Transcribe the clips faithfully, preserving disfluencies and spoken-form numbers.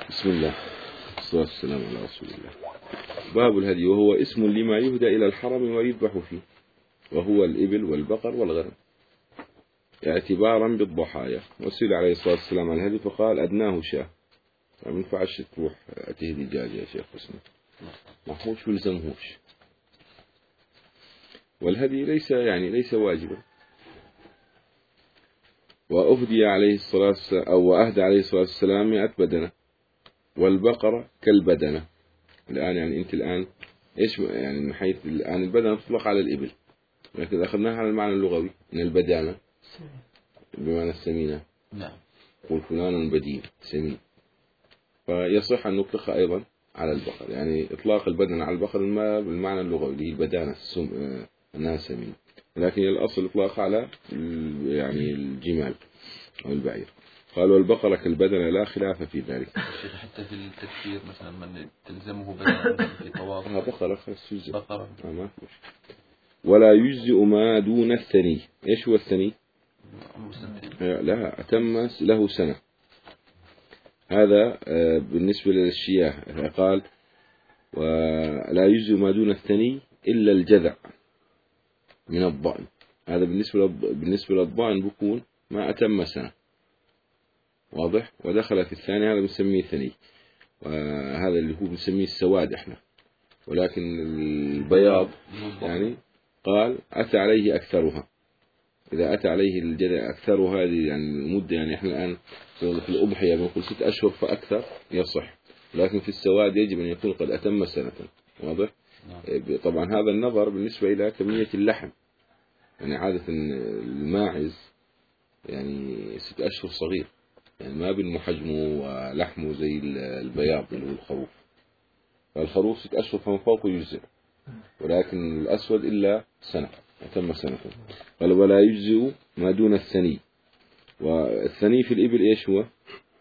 بسم الله والصلاة والسلام على رسول الله. باب الهدي، وهو اسم لما يهدى إلى الحرم ويذبح فيه، وهو الإبل والبقر والغنم اعتبارا بالضحايا. وسئل عليه الصلاة والسلام عن الهدي فقال أدناه شاه. ما ينفعش تروح تهدي دجاج يا شيخ اسمه محوش ولزمهوش. والهدي ليس يعني ليس واجبا. وأهدي عليه الصلاة والسلام أو أهدى عليه الصلاة والسلام مئة بدنة، والبقرة كالبدنة. الآن يعني أنت الآن إيش يعني من حيث الآن البدنة تطلق على الإبل، لكن أخذناها على المعنى اللغوي من البدانة بمعنى السمينة. نعم. قول فلان بدين سمين، فيصح أن نطلقها أيضا على البقر. يعني إطلاق البدنة على البقر ما بالمعنى اللغوي اللي هي البدانة السم أنها سمين، لكن الأصل إطلاقها على يعني الجمال أو البعير. قالوا البقرة كالبدنة لا خلاف في ذلك. حتى في التكفير مثلا من تلزمه بدنة في طواف ها بقرة خلاص يجزئ. بقرة ما ولا يجزئ ما دون الثني. إيش هو الثني؟ لا أتم له سنة. هذا بالنسبة للشياه. قال ولا يجزئ ما دون الثني إلا الجذع من الضأن. هذا بالنسبة بالنسبة للضأن بيكون ما أتم سنة، واضح. ودخل في الثاني هذا بنسميه ثني، وهذا اللي هو بنسميه السواد احنا. ولكن البياض يعني قال أتى عليه أكثرها. إذا أتى عليه الجذع أكثرها هذه يعني المدة، يعني احنا الآن في الأضحية بنقول ست أشهر فأكثر يصح، لكن في السواد يجب أن يكون قد أتم سنة، واضح. طبعا هذا النظر بالنسبة إلى كمية اللحم. يعني عادة الماعز يعني ست أشهر صغير، يعني ما بينمو حجمه ولحمه زي البياض اللي هو الخروف. فالخروف ست أشهر فمن فوق يجزئ، ولكن الأسود إلا سنة أتم سنة. قال ولا يجزئ ما دون الثني. والثني في الإبل إيش هو؟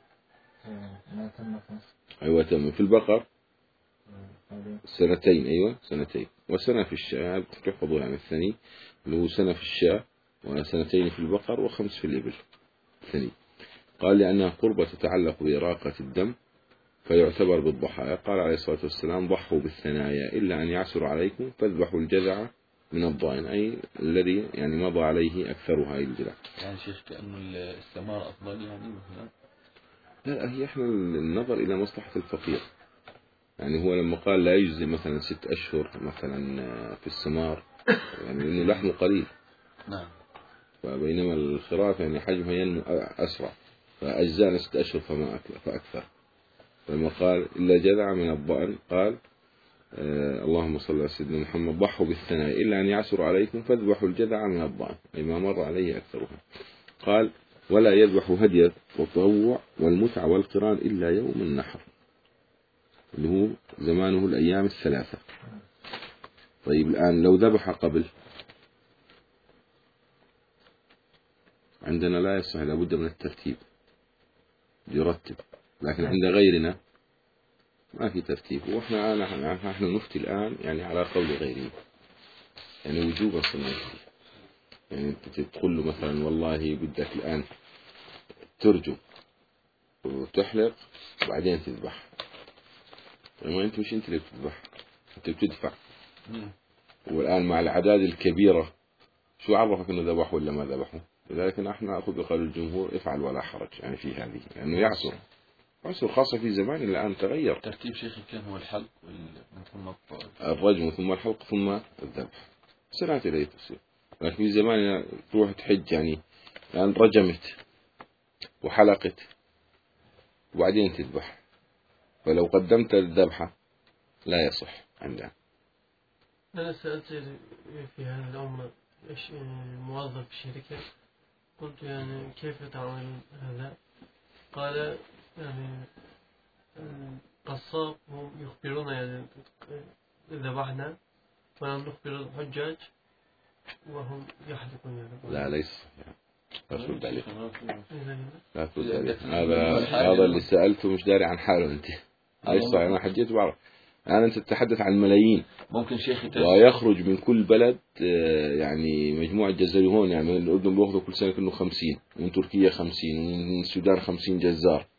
أيوة تم. في البقر سنتين. أيوة سنتين. وسنة في الشاة تحفظوا يعني الثني اللي هو سنة في الشاة وسنتين في البقر وخمس في الإبل الثني. قال لأنها قربة تتعلق بإراقة الدم فيعتبر بالضحايا. قال عليه الصلاة والسلام ضحوا بالثنايا إلا أن يعسر عليكم فاذبحوا الجذع من الضأن، أي الذي يعني مضى عليه أكثرها الجذع. يعني شيخ كأنه الثمار أفضل يعني مثلا. لا هي احنا النظر إلى مصلحة الفقير. يعني هو لما قال لا يجزي مثلا ست أشهر مثلا في الثمار يعني إنه لحمه قليل. نعم. فبينما الخراف يعني حجمها ينمو أسرع، فأجزانا ست أشهر فما فأكثر. فلما قال إلا جذع من الضأن قال آه اللهم صل على سيدنا محمد ضحوا بالثنايا إلا أن يعسر عليكم فاذبحوا الجذع من الضأن، أي ما مر عليه أكثرها. قال ولا يذبح هدي والتطوع والمتع والقران إلا يوم النحر اللي هو زمانه الأيام الثلاثة. طيب الآن لو ذبح قبل عندنا لا يصح، لابد من الترتيب يرتب، لكن عند غيرنا ما في ترتيب. وإحنا أنا إحنا نفتي الآن يعني على قول غيرنا يعني وجوبا صنعي. يعني أنت تقول له مثلا والله بدك الآن ترجو وتحلق وبعدين تذبح، ما أنت مش أنت اللي بتذبح، أنت بتدفع. والآن مع الأعداد الكبيرة شو عرفك إنه ذبح ولا ما ذبحه؟ لذلك نحن نأخذ بقول الجمهور افعل ولا حرج يعني في هذه، لأنه يعني يعسر عسر خاصة في زمان الآن تغير. ترتيب شيخي كان هو الحلق ثم الرجم ثم الحلق ثم الذبح سنوات إليه تصير. لكن في زمان تروح تحج يعني الآن رجمت وحلقت وبعدين تذبح، فلو قدمت الذبحة لا يصح عندنا. أنا سألت في هذا الأمر موظف في شركة، قلت يعني كيف تعمل هذا؟ قال يعني القصاب هم يخبرون يعني ذبحنا ونحن نخبر الحجاج وهم يحلقون يعني. لا ليس لا تقول ذلك، لا تقول ذلك. هذا هذا اللي سألته مش داري عن حاله أنت. أيش صار أنا حجيت بعرف. الآن أنت تتحدث عن ملايين ممكن شيخي ويخرج من كل بلد يعني مجموعة جزاري هون. يعني من الأردن بيأخذوا كل سنة كأنه خمسين، ومن تركيا خمسين، ومن السودان خمسين جزار.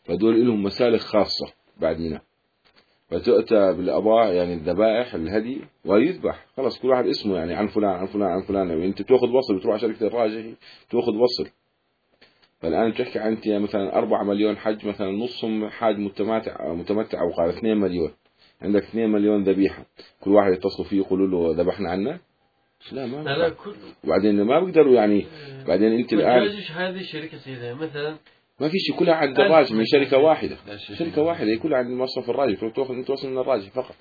فدول لهم مسالخ خاصة بعد منها، فتؤتى بالأضاء يعني الذبائح الهدي ويذبح خلاص كل واحد اسمه يعني عن فلان عن فلان عن فلان. يعني أنت تأخذ وصل بتروح على شركة الراجحي تأخذ وصل. فالآن بتحكي عن أنت مثلا أربعة مليون حج مثلا نصهم حاج متمتع متمتع أو قال اثنين مليون، عندك اثنين مليون ذبيحة كل واحد يتصل فيه يقولوا له ذبحنا عنه. لا ما لا لا كل وبعدين ما بيقدروا يعني بعدين أنت الآن هذه الشركة سيدة مثلا ما في شيء كلها عند الراجح من شركة واحدة شركة واحدة هي كلها عند مصرف الراجح تأخذ أنت توصل من الراجح فقط.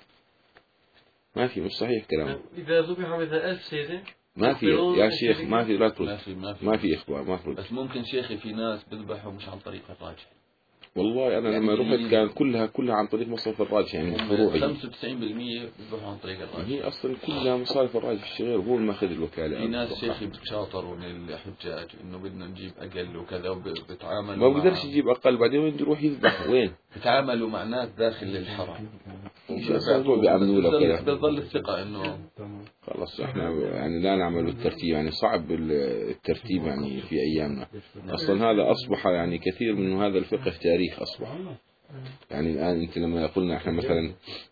ما في مش صحيح كلام. إذا ذبح مثلا ألف سيدة ما في يا شيخ ما في لا ترد ما في ما في ما في إخبار ما ترد. بس ممكن شيخي في ناس بذبحوا مش عن طريق الراجح. والله أنا يعني لما رحت كان كلها كلها عن طريق مصرف الراجح يعني فروعي. خمسة وتسعين بالمية بذبحوا عن طريق الراجح. هي أصلا كلها مصارف الراجح الشغير هو ما أخذ الوكالة. في ناس شيخي بتشاطروا للحجاج إنه بدنا نجيب أقل وكذا وبتعاملوا ما بقدرش يجيب أقل بعدين وين يروح يذبح وين؟ بتعاملوا مع ناس داخل الحرم. إيش أصلا بيعملوا له كذا. بتظل الثقة إنه خلاص إحنا يعني لا نعمل الترتيب يعني صعب الترتيب يعني في أيامنا. أصلا هذا أصبح يعني كثير من هذا الفقه تاريخ أصبح. يعني الآن أنت لما قلنا إحنا مثلا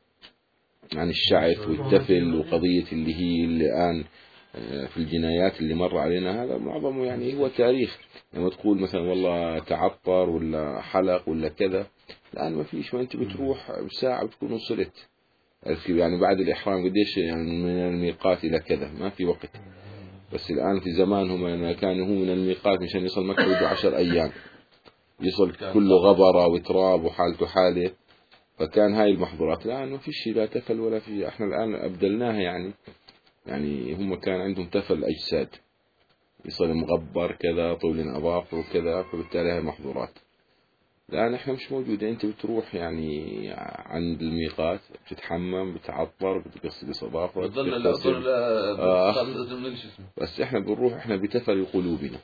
عن الشعث والتفل وقضية اللي هي الآن في الجنايات اللي مر علينا هذا معظمه يعني هو تاريخ. لما تقول مثلا والله تعطر ولا حلق ولا كذا الآن ما فيش. ما أنت بتروح بساعة بتكون وصلت يعني بعد الإحرام قديش يعني من الميقات إلى كذا ما في وقت. بس الآن في زمانهم يعني كان هو من الميقات مشان يصل مكة بده عشر أيام يصل كله غبرة وتراب وحالته حالة. فكان هاي المحظورات. الآن ما في شيء لا تفل ولا في. احنا الآن أبدلناها يعني يعني هم كان عندهم تفل أجساد يصل مغبر كذا طول أظافر وكذا فبالتالي هاي محظورات. الآن احنا مش موجودة. انت بتروح يعني عند الميقات بتتحمم بتعطر بتغسل أظافرك بتغسل آه. بس احنا بنروح احنا بتفل قلوبنا.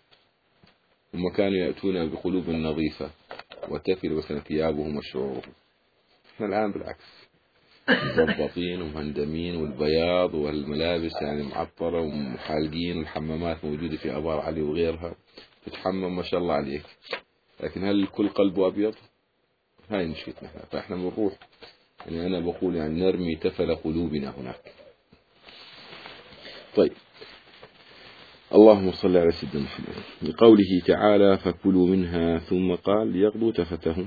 هم كانوا يأتون بقلوب نظيفة وتفل مثلا ثيابهم وشعورهم. احنا الآن بالعكس مضبطين ومهندمين والبياض والملابس يعني معطرة ومحالقين والحمامات موجودة في أبار علي وغيرها تتحمم ما شاء الله عليك. لكن هل الكل قلبه أبيض؟ هاي مشكلتنا. فإحنا بنروح يعني أنا بقول يعني نرمي تفل قلوبنا هناك. طيب اللهم صل على سيدنا محمد. بقوله تعالى فكلوا منها ثم قال ليقضوا تفتهم.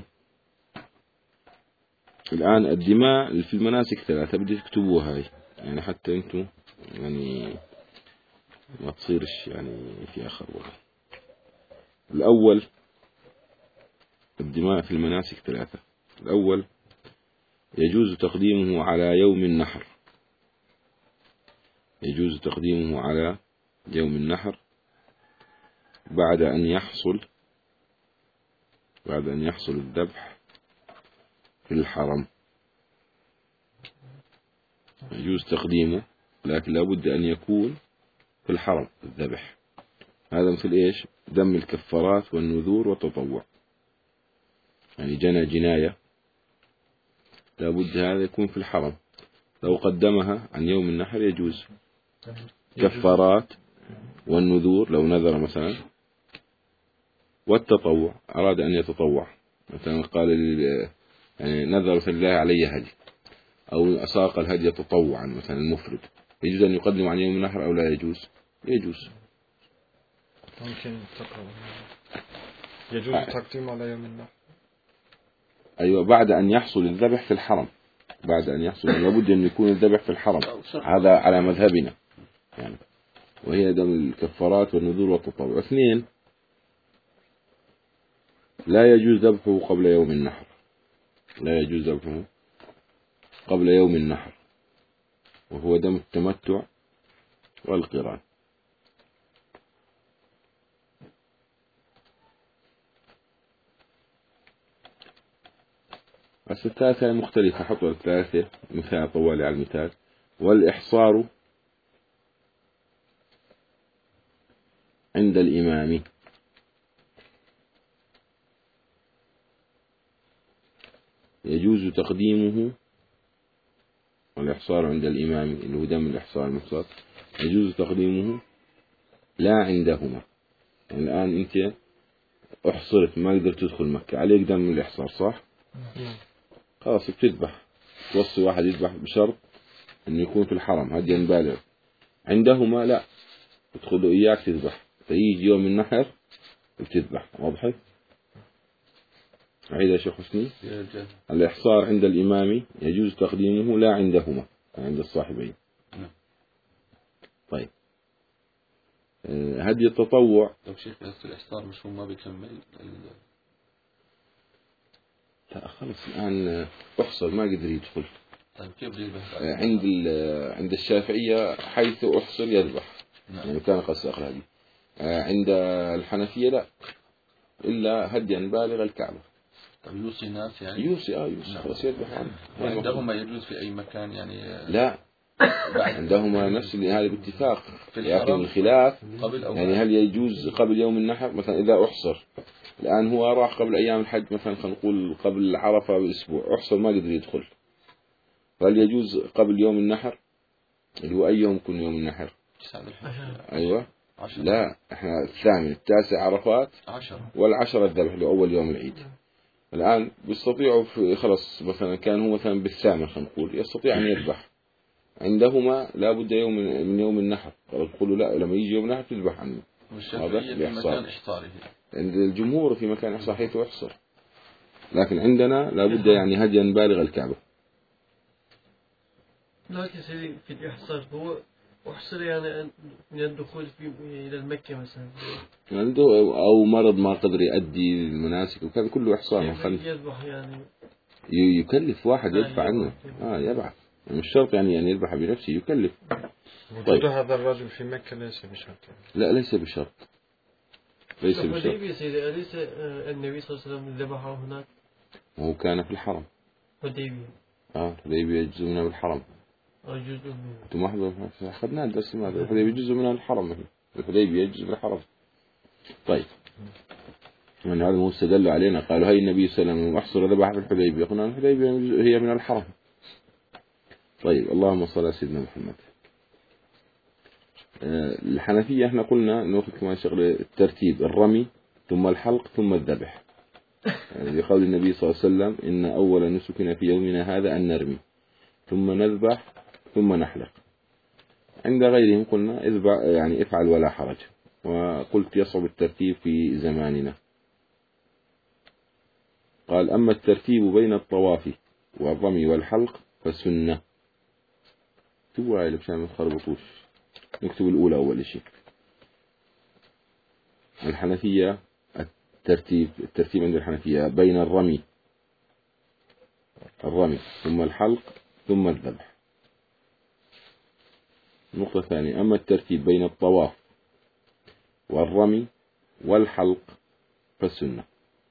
الآن الدماء في المناسك ثلاثة بدي تكتبوها هاي يعني حتى أنتم يعني ما تصيرش يعني في آخر وقت. الأول الدماء في المناسك ثلاثة. الأول يجوز تقديمه على يوم النحر. يجوز تقديمه على يوم النحر بعد أن يحصل بعد أن يحصل الذبح في الحرم. يجوز تقديمه لكن لابد أن يكون في الحرم الذبح. هذا مثل إيش؟ دم الكفارات والنذور والتطوع. يعني جنى جناية لابد هذا يكون في الحرم. لو قدمها عن يوم النحر يجوز. كفارات والنذور لو نذر مثلا والتطوع أراد أن يتطوع مثلا قال يعني نذر مثلا الله علي هدي أو أساق الهدي تطوعا مثلا المفرد يجوز أن يقدم عن يوم النحر أو لا يجوز؟ يجوز. ممكن تقرأ يجوز التقديم على يوم النحر. أيوة بعد أن يحصل الذبح في الحرم. بعد أن يحصل لابد أن يكون الذبح في الحرم. هذا على مذهبنا يعني. وهي دم الكفارات والنذور والتطوع. اثنين لا يجوز ذبحه قبل يوم النحر. لا يجوز ذبحه قبل يوم النحر وهو دم التمتع والقران. بس الثالثة مختلفة. حطوا الثالثة مثال طوالي على المثال. والإحصار عند الإمام. يجوز تقديمه والإحصار عند الإمام اللي هو دم الإحصار المفصل يجوز تقديمه لا عندهما. يعني الآن أنت أحصرت ما قدرت تدخل مكة عليك دم الإحصار صح؟ خلاص بتذبح، توصي واحد يذبح بشرط إنه يكون في الحرم هديا بالغ. عندهما لا، تدخلوا إياك تذبح، فيجي يوم النحر بتذبح. واضح؟ عيد يا شيخ حسني. الإحصار عند الإمام يجوز تقديمه لا عندهما، عند الصاحبين. طيب هدي التطوع. لو شيخ الإحصار مش هو ما بيكمل لا خلص الآن أحصر ما قدر يدخل. طيب كيف يذبح؟ عند عند الشافعية حيث أحصر يذبح. نعم. يعني كان قد سأقل هذه. عند الحنفية لا، إلا هديا بالغ الكعبة. طيب يوصي الناس يعني؟ يوصي آه يوصي خلاص يذبح عنه. عندهما يجوز في أي مكان يعني؟ لا عندهما نفس اللي هذا باتفاق، لكن الخلاف قبل أو يعني هل يجوز قبل يوم النحر مثلا إذا أحصر. الآن هو راح قبل أيام الحج مثلا، خلينا نقول قبل عرفة بأسبوع، أحصر ما قدر يدخل، فهل يجوز قبل يوم النحر اللي هو أي يوم يكون يوم النحر؟ أيوة عشرة. لا احنا الثامن التاسع عرفات عشرة والعشرة الذبح لأول يوم العيد. الآن بيستطيعوا في خلص مثلا كان هو مثلا بالثامن خلينا نقول يستطيع أن يذبح. عندهما لا بد يوم من يوم النحر، يقولوا لا لما يجي يوم النحر تذبح عنه. هذا في مكان إحصاره. عند الجمهور في مكان إحصار حيث يحصر، لكن عندنا لا بد يعني هديا بالغ الكعبة. لكن سيدي في الإحصار هو أحصر يعني من الدخول في إلى المكة مثلا عنده أو مرض ما قدر يؤدي المناسك وكذا كله إحصار. يذبح يعني يكلف واحد يدفع عنه آه يبعث، مش شرط يعني أن يذبح بنفسه، يكلف. وجود طيب. هذا الرجل في مكة ليس بشرط. لا ليس بشرط، ليس بشرط. حديبية سيدي أليس النبي صلى الله عليه وسلم ذبحه هناك؟ وهو كان في الحرم. حديبية آه حديبية جزء منها بالحرم. آه جزء منها. أنتم واحد أخذنا الدرس هذا، حديبية جزء منها الحرم، الحديبية جزء من الحرم. طيب من هذا هو استدلوا علينا، قالوا هاي النبي صلى الله عليه وسلم أحصر ذبح في الحديبية، قلنا الحديبية هي من الحرم. طيب اللهم صل على سيدنا محمد. الحنفية احنا قلنا نأخذ كمان شغلة الترتيب، الرمي ثم الحلق ثم الذبح. يعني بقول النبي صلى الله عليه وسلم إن أول نسكنا في يومنا هذا أن نرمي ثم نذبح ثم نحلق. عند غيرهم قلنا اذبح يعني افعل ولا حرج، وقلت يصعب الترتيب في زماننا. قال أما الترتيب بين الطواف والرمي والحلق فسنة. تبوا هاي مشان ما تخربطوش، نكتب الأولى أول شيء. الحنفية الترتيب الترتيب عند الحنفية بين الرمي الرمي ثم الحلق ثم الذبح. نقطة ثانية، أما الترتيب بين الطواف والرمي والحلق فالسنة.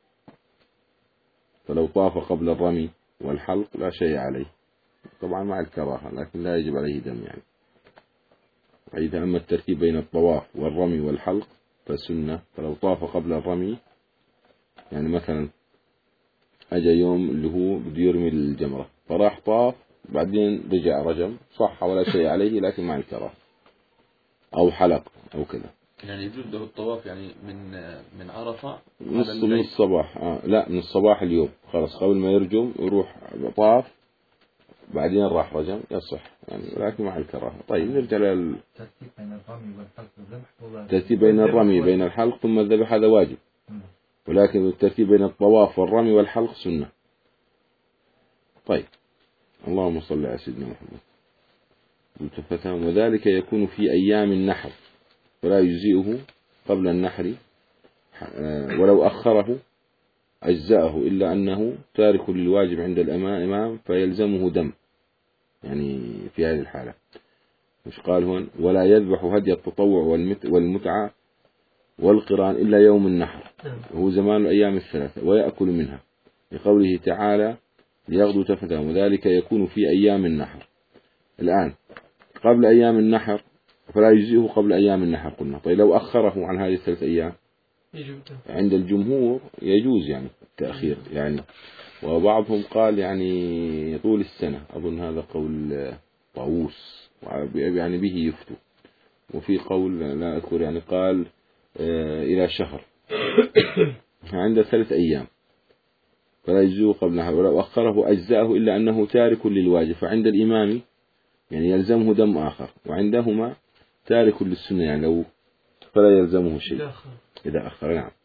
فلو طاف قبل الرمي والحلق لا شيء عليه، طبعا مع الكراهة لكن لا يجب عليه دم يعني. وإذا أما الترتيب بين الطواف والرمي والحلق فالسنة. فلو طاف قبل الرمي يعني مثلا أجا يوم اللي هو بده يرمي الجمرة فراح طاف بعدين رجع رجم صح ولا شيء عليه لكن مع الكراهة، أو حلق أو كذا. يعني يجوز له الطواف يعني من من عرفة نص من الصباح آه لا من الصباح اليوم خلاص قبل ما يرجم يروح طاف بعدين راح رجم يصح يعني ولكن مع الكراهة. طيب نرجع لل ترتيب بين الرمي والحلق والذبح. ترتيب بين الرمي بين الحلق ثم الذبح هذا واجب، ولكن الترتيب بين الطواف والرمي والحلق سنة. طيب اللهم صل على سيدنا محمد. متفتهم. وذلك يكون في أيام النحر فلا يجزئه قبل النحر ولو أخره أجزأه، إلا أنه تارك للواجب عند الإمام فيلزمه دم يعني في هذه الحالة. مش قال هون ولا يذبح هدي التطوع والمتعة والقران إلا يوم النحر هو زمان الأيام الثلاثة ويأكل منها، لقوله تعالى ليغدو تفتهم. وذلك يكون في أيام النحر. الآن قبل أيام النحر فلا يجزئه قبل أيام النحر قلنا. طيب لو أخره عن هذه الثلاث أيام عند الجمهور يجوز يعني التأخير يعني، وبعضهم قال يعني طول السنة، أظن هذا قول طاووس يعني به يفتو. وفي قول لا أذكر يعني قال إلى شهر عند ثلاث أيام فلا يجزئه قبلها، ولو أخره أجزأه إلا أنه تارك للواجب، فعند الإمام يعني يلزمه دم آخر، وعندهما تارك للسنة يعني لو فلا يلزمه شيء إذا أخر. نعم.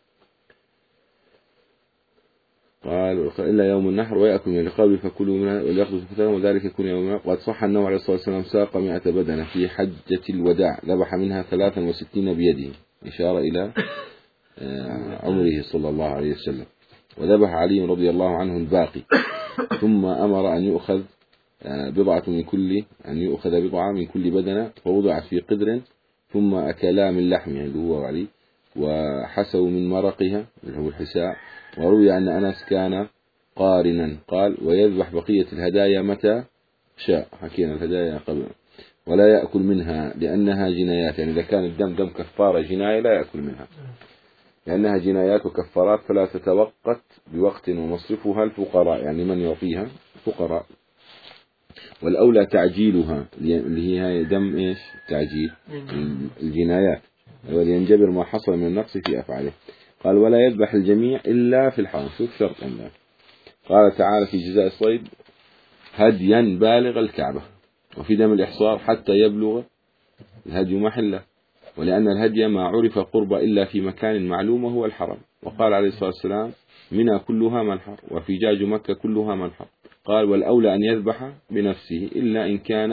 قال إلا يوم النحر ويأكل من القبل فكلوا منها وليأخذوا فتاهم وذلك يكون يوم النحر. وقد صح أنه عليه الصلاة والسلام ساق مئة بدنة في حجة الوداع ذبح منها ثلاثا وستين بيده، إشارة إلى عمره صلى الله عليه وسلم. وذبح علي رضي الله عنه الباقي، ثم أمر أن يؤخذ بضعة من كل أن يؤخذ بضعة من كل بدنة فوضعت في قدر، ثم أكلا من لحمها اللي هو علي وحسوا من مرقها اللي هو الحساء. وروي أن أنس كان قارنا قال ويذبح بقية الهدايا متى شاء، حكينا الهدايا قبل، ولا يأكل منها لأنها جنايات، يعني إذا كان الدم دم كفارة جناية لا يأكل منها لأنها جنايات وكفارات فلا تتوقت بوقت، ومصرفها الفقراء يعني من يعطيها فقراء. والأولى تعجيلها اللي هي دم إيش تعجيل الجنايات، ولينجبر ما حصل من النقص في أفعاله. قال ولا يذبح الجميع إلا في الحرم. شوف شرط الله. قال تعالى في جزاء الصيد هديا بالغ الكعبة، وفي دم الإحصار حتى يبلغ الهدي محله، ولأن الهدي ما عرف قرب إلا في مكان معلوم وهو الحرم. وقال عليه الصلاة والسلام منى كلها منحر وفجاج مكة كلها منحر. قال والأولى أن يذبح بنفسه إلا إن كان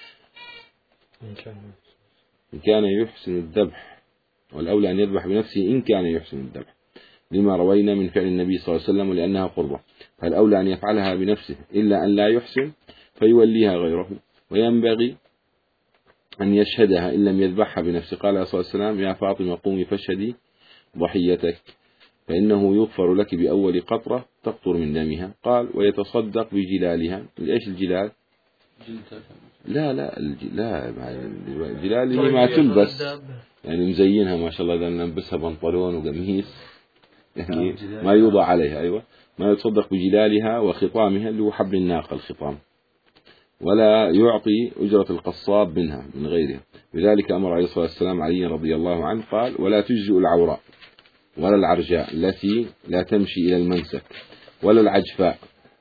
إن كان يحسن الذبح، والأولى أن يذبح بنفسه إن كان يحسن الذبح لما روينا من فعل النبي صلى الله عليه وسلم ولأنها قربة، فالأولى أن يفعلها بنفسه إلا أن لا يحسن فيوليها غيره، وينبغي أن يشهدها إن لم يذبحها بنفسه. قال عليه الصلاة والسلام يا فاطمة قومي فاشهدي ضحيتك فإنه يغفر لك بأول قطرة تقطر من دمها. قال ويتصدق بجلالها. إيش الجلال؟ لا لا لا الجلال اللي ما تلبس يعني مزينها ما شاء الله، إذا نلبسها بنطلون وقميص يعني ما يوضع عليها. أيوة ما يتصدق بجلالها وخطامها اللي هو حبل الناقة الخطام، ولا يعطي أجرة القصاب منها من غيرها. لذلك أمر عليه الصلاة والسلام علي رضي الله عنه قال ولا تجزئ العوراء ولا العرجاء التي لا تمشي إلى المنسك ولا العجفاء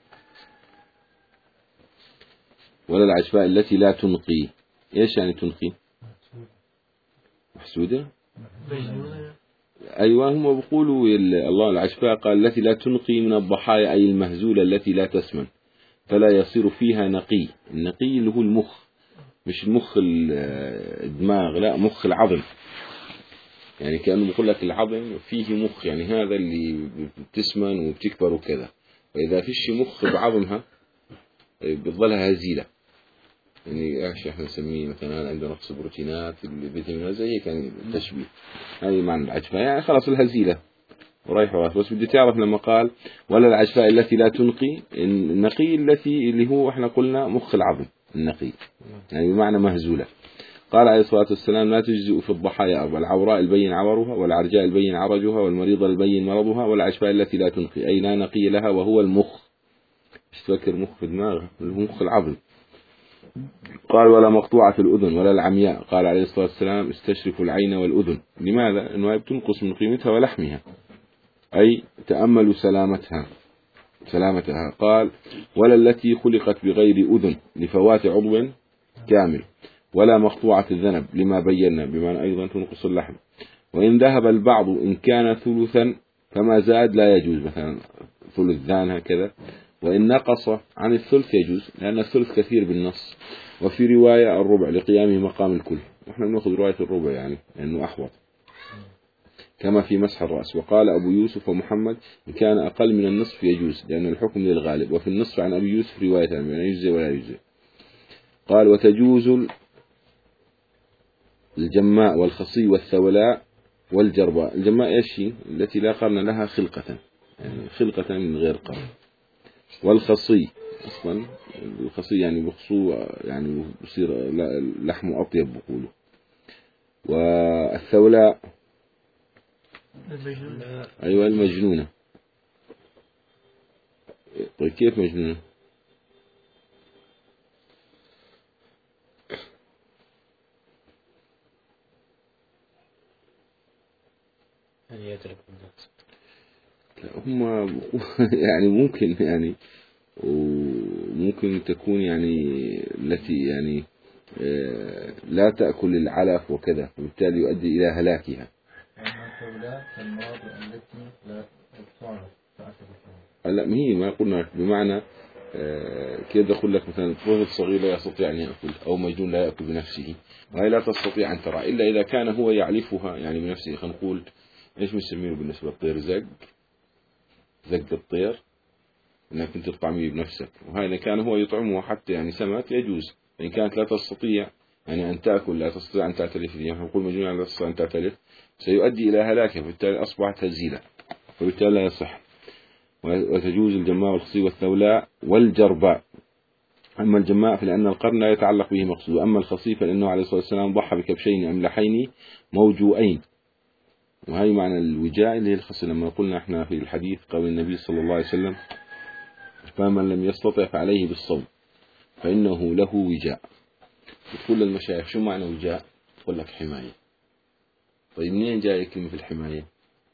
ولا العجفاء التي لا تنقي. إيش يعني تنقي؟ محسودة. أيوة هم بيقولوا الله العجفاء قال التي لا تنقي من الضحايا أي المهزولة التي لا تسمن فلا يصير فيها نقي. النقي اللي هو المخ، مش المخ الدماغ، لا مخ العظم، يعني كأنه بيقول لك العظم فيه مخ، يعني هذا اللي بتسمن وبتكبر وكذا، وإذا فيش مخ بعظمها بتظلها هزيلة، يعني ايش احنا نسميه مثلا عندنا نقص بروتينات الفيتامينات زي هيك يعني تشبيه، هذه معنى العجفاء يعني خلاص الهزيلة ورايح ورايح. بس بدي تعرف لما قال ولا العجفاء التي لا تنقي، النقي التي اللي هو احنا قلنا مخ العظم النقي يعني بمعنى مهزولة. قال عليه الصلاة والسلام لا تجزئ في الضحايا أربع: العوراء البين عورها، والعرجاء البين عرجها، والمريضة البين مرضها، والعجفاء التي لا تنقي أي لا نقي لها وهو المخ. مش تفكر مخ في دماغه، المخ العظم. قال ولا مقطوعة الأذن ولا العمياء. قال عليه الصلاة والسلام استشرفوا العين والأذن. لماذا؟ أنها بتنقص من قيمتها ولحمها، أي تأملوا سلامتها سلامتها. قال ولا التي خلقت بغير أذن لفوات عضو كامل، ولا مقطوعة الذنب لما بينا بمعنى أيضا تنقص اللحم. وإن ذهب البعض إن كان ثلثا فما زاد لا يجوز، مثلا ثلثان هكذا. وإن نقص عن الثلث يجوز لأن الثلث كثير بالنص. وفي رواية الربع لقيامه مقام الكل، نحن نأخذ رواية الربع يعني لأنه أحوط، كما في مسح الرأس. وقال أبو يوسف ومحمد إن كان أقل من النصف يجوز لأن الحكم للغالب. وفي النصف عن أبي يوسف رواية يعني يجزي ولا يجزي. قال وتجوز الجماء والخصي والثولاء والجرباء. الجماء إيش هي؟ التي لا قرن لها خلقة، يعني خلقة من غير قرن. والخصي أصلا الخصي يعني بخصو يعني بصير لحمه أطيب بقوله. والثولاء أيوة المجنونة. طيب كيف مجنونة؟ يعني يترك الناس هم يعني ممكن يعني وممكن تكون يعني التي يعني لا تأكل العلف وكذا، وبالتالي يؤدي إلى هلاكها. لا ما هي ما قلنا بمعنى كيف أقول لك مثلا طفل صغير لا يستطيع أن يأكل أو مجنون لا يأكل بنفسه، وهي لا تستطيع أن ترى إلا إذا كان هو يعلفها يعني بنفسه. خلينا نقول إيش بنسميه بالنسبة للطير؟ زق زق الطير انك انت تطعميه بنفسك، وهذا كان هو يطعمه حتى يعني سمك يجوز. إن كانت لا تستطيع يعني أن تأكل، لا تستطيع أن تعتلف، يعني نقول مجنون لا تستطيع أن تعتلف سيؤدي إلى هلاكه، فبالتالي أصبحت هزيلة، فبالتالي لا يصح. وتجوز الجماء والخصي والثولاء والجرباء. أما الجماء فلأن القرن لا يتعلق به مقصود، أما الخصي فلأنه عليه الصلاة والسلام ضحى بكبشين أملحين موجوئين. وهي معنى الوجاء اللي هي الخصي. لما قلنا احنا في الحديث قول النبي صلى الله عليه وسلم فمن لم يستطع فعليه بالصوم فإنه له وجاء. تقول للمشايخ شو معنى وجاء؟ يقول لك حماية. طيب منين جاي كلمة الحماية؟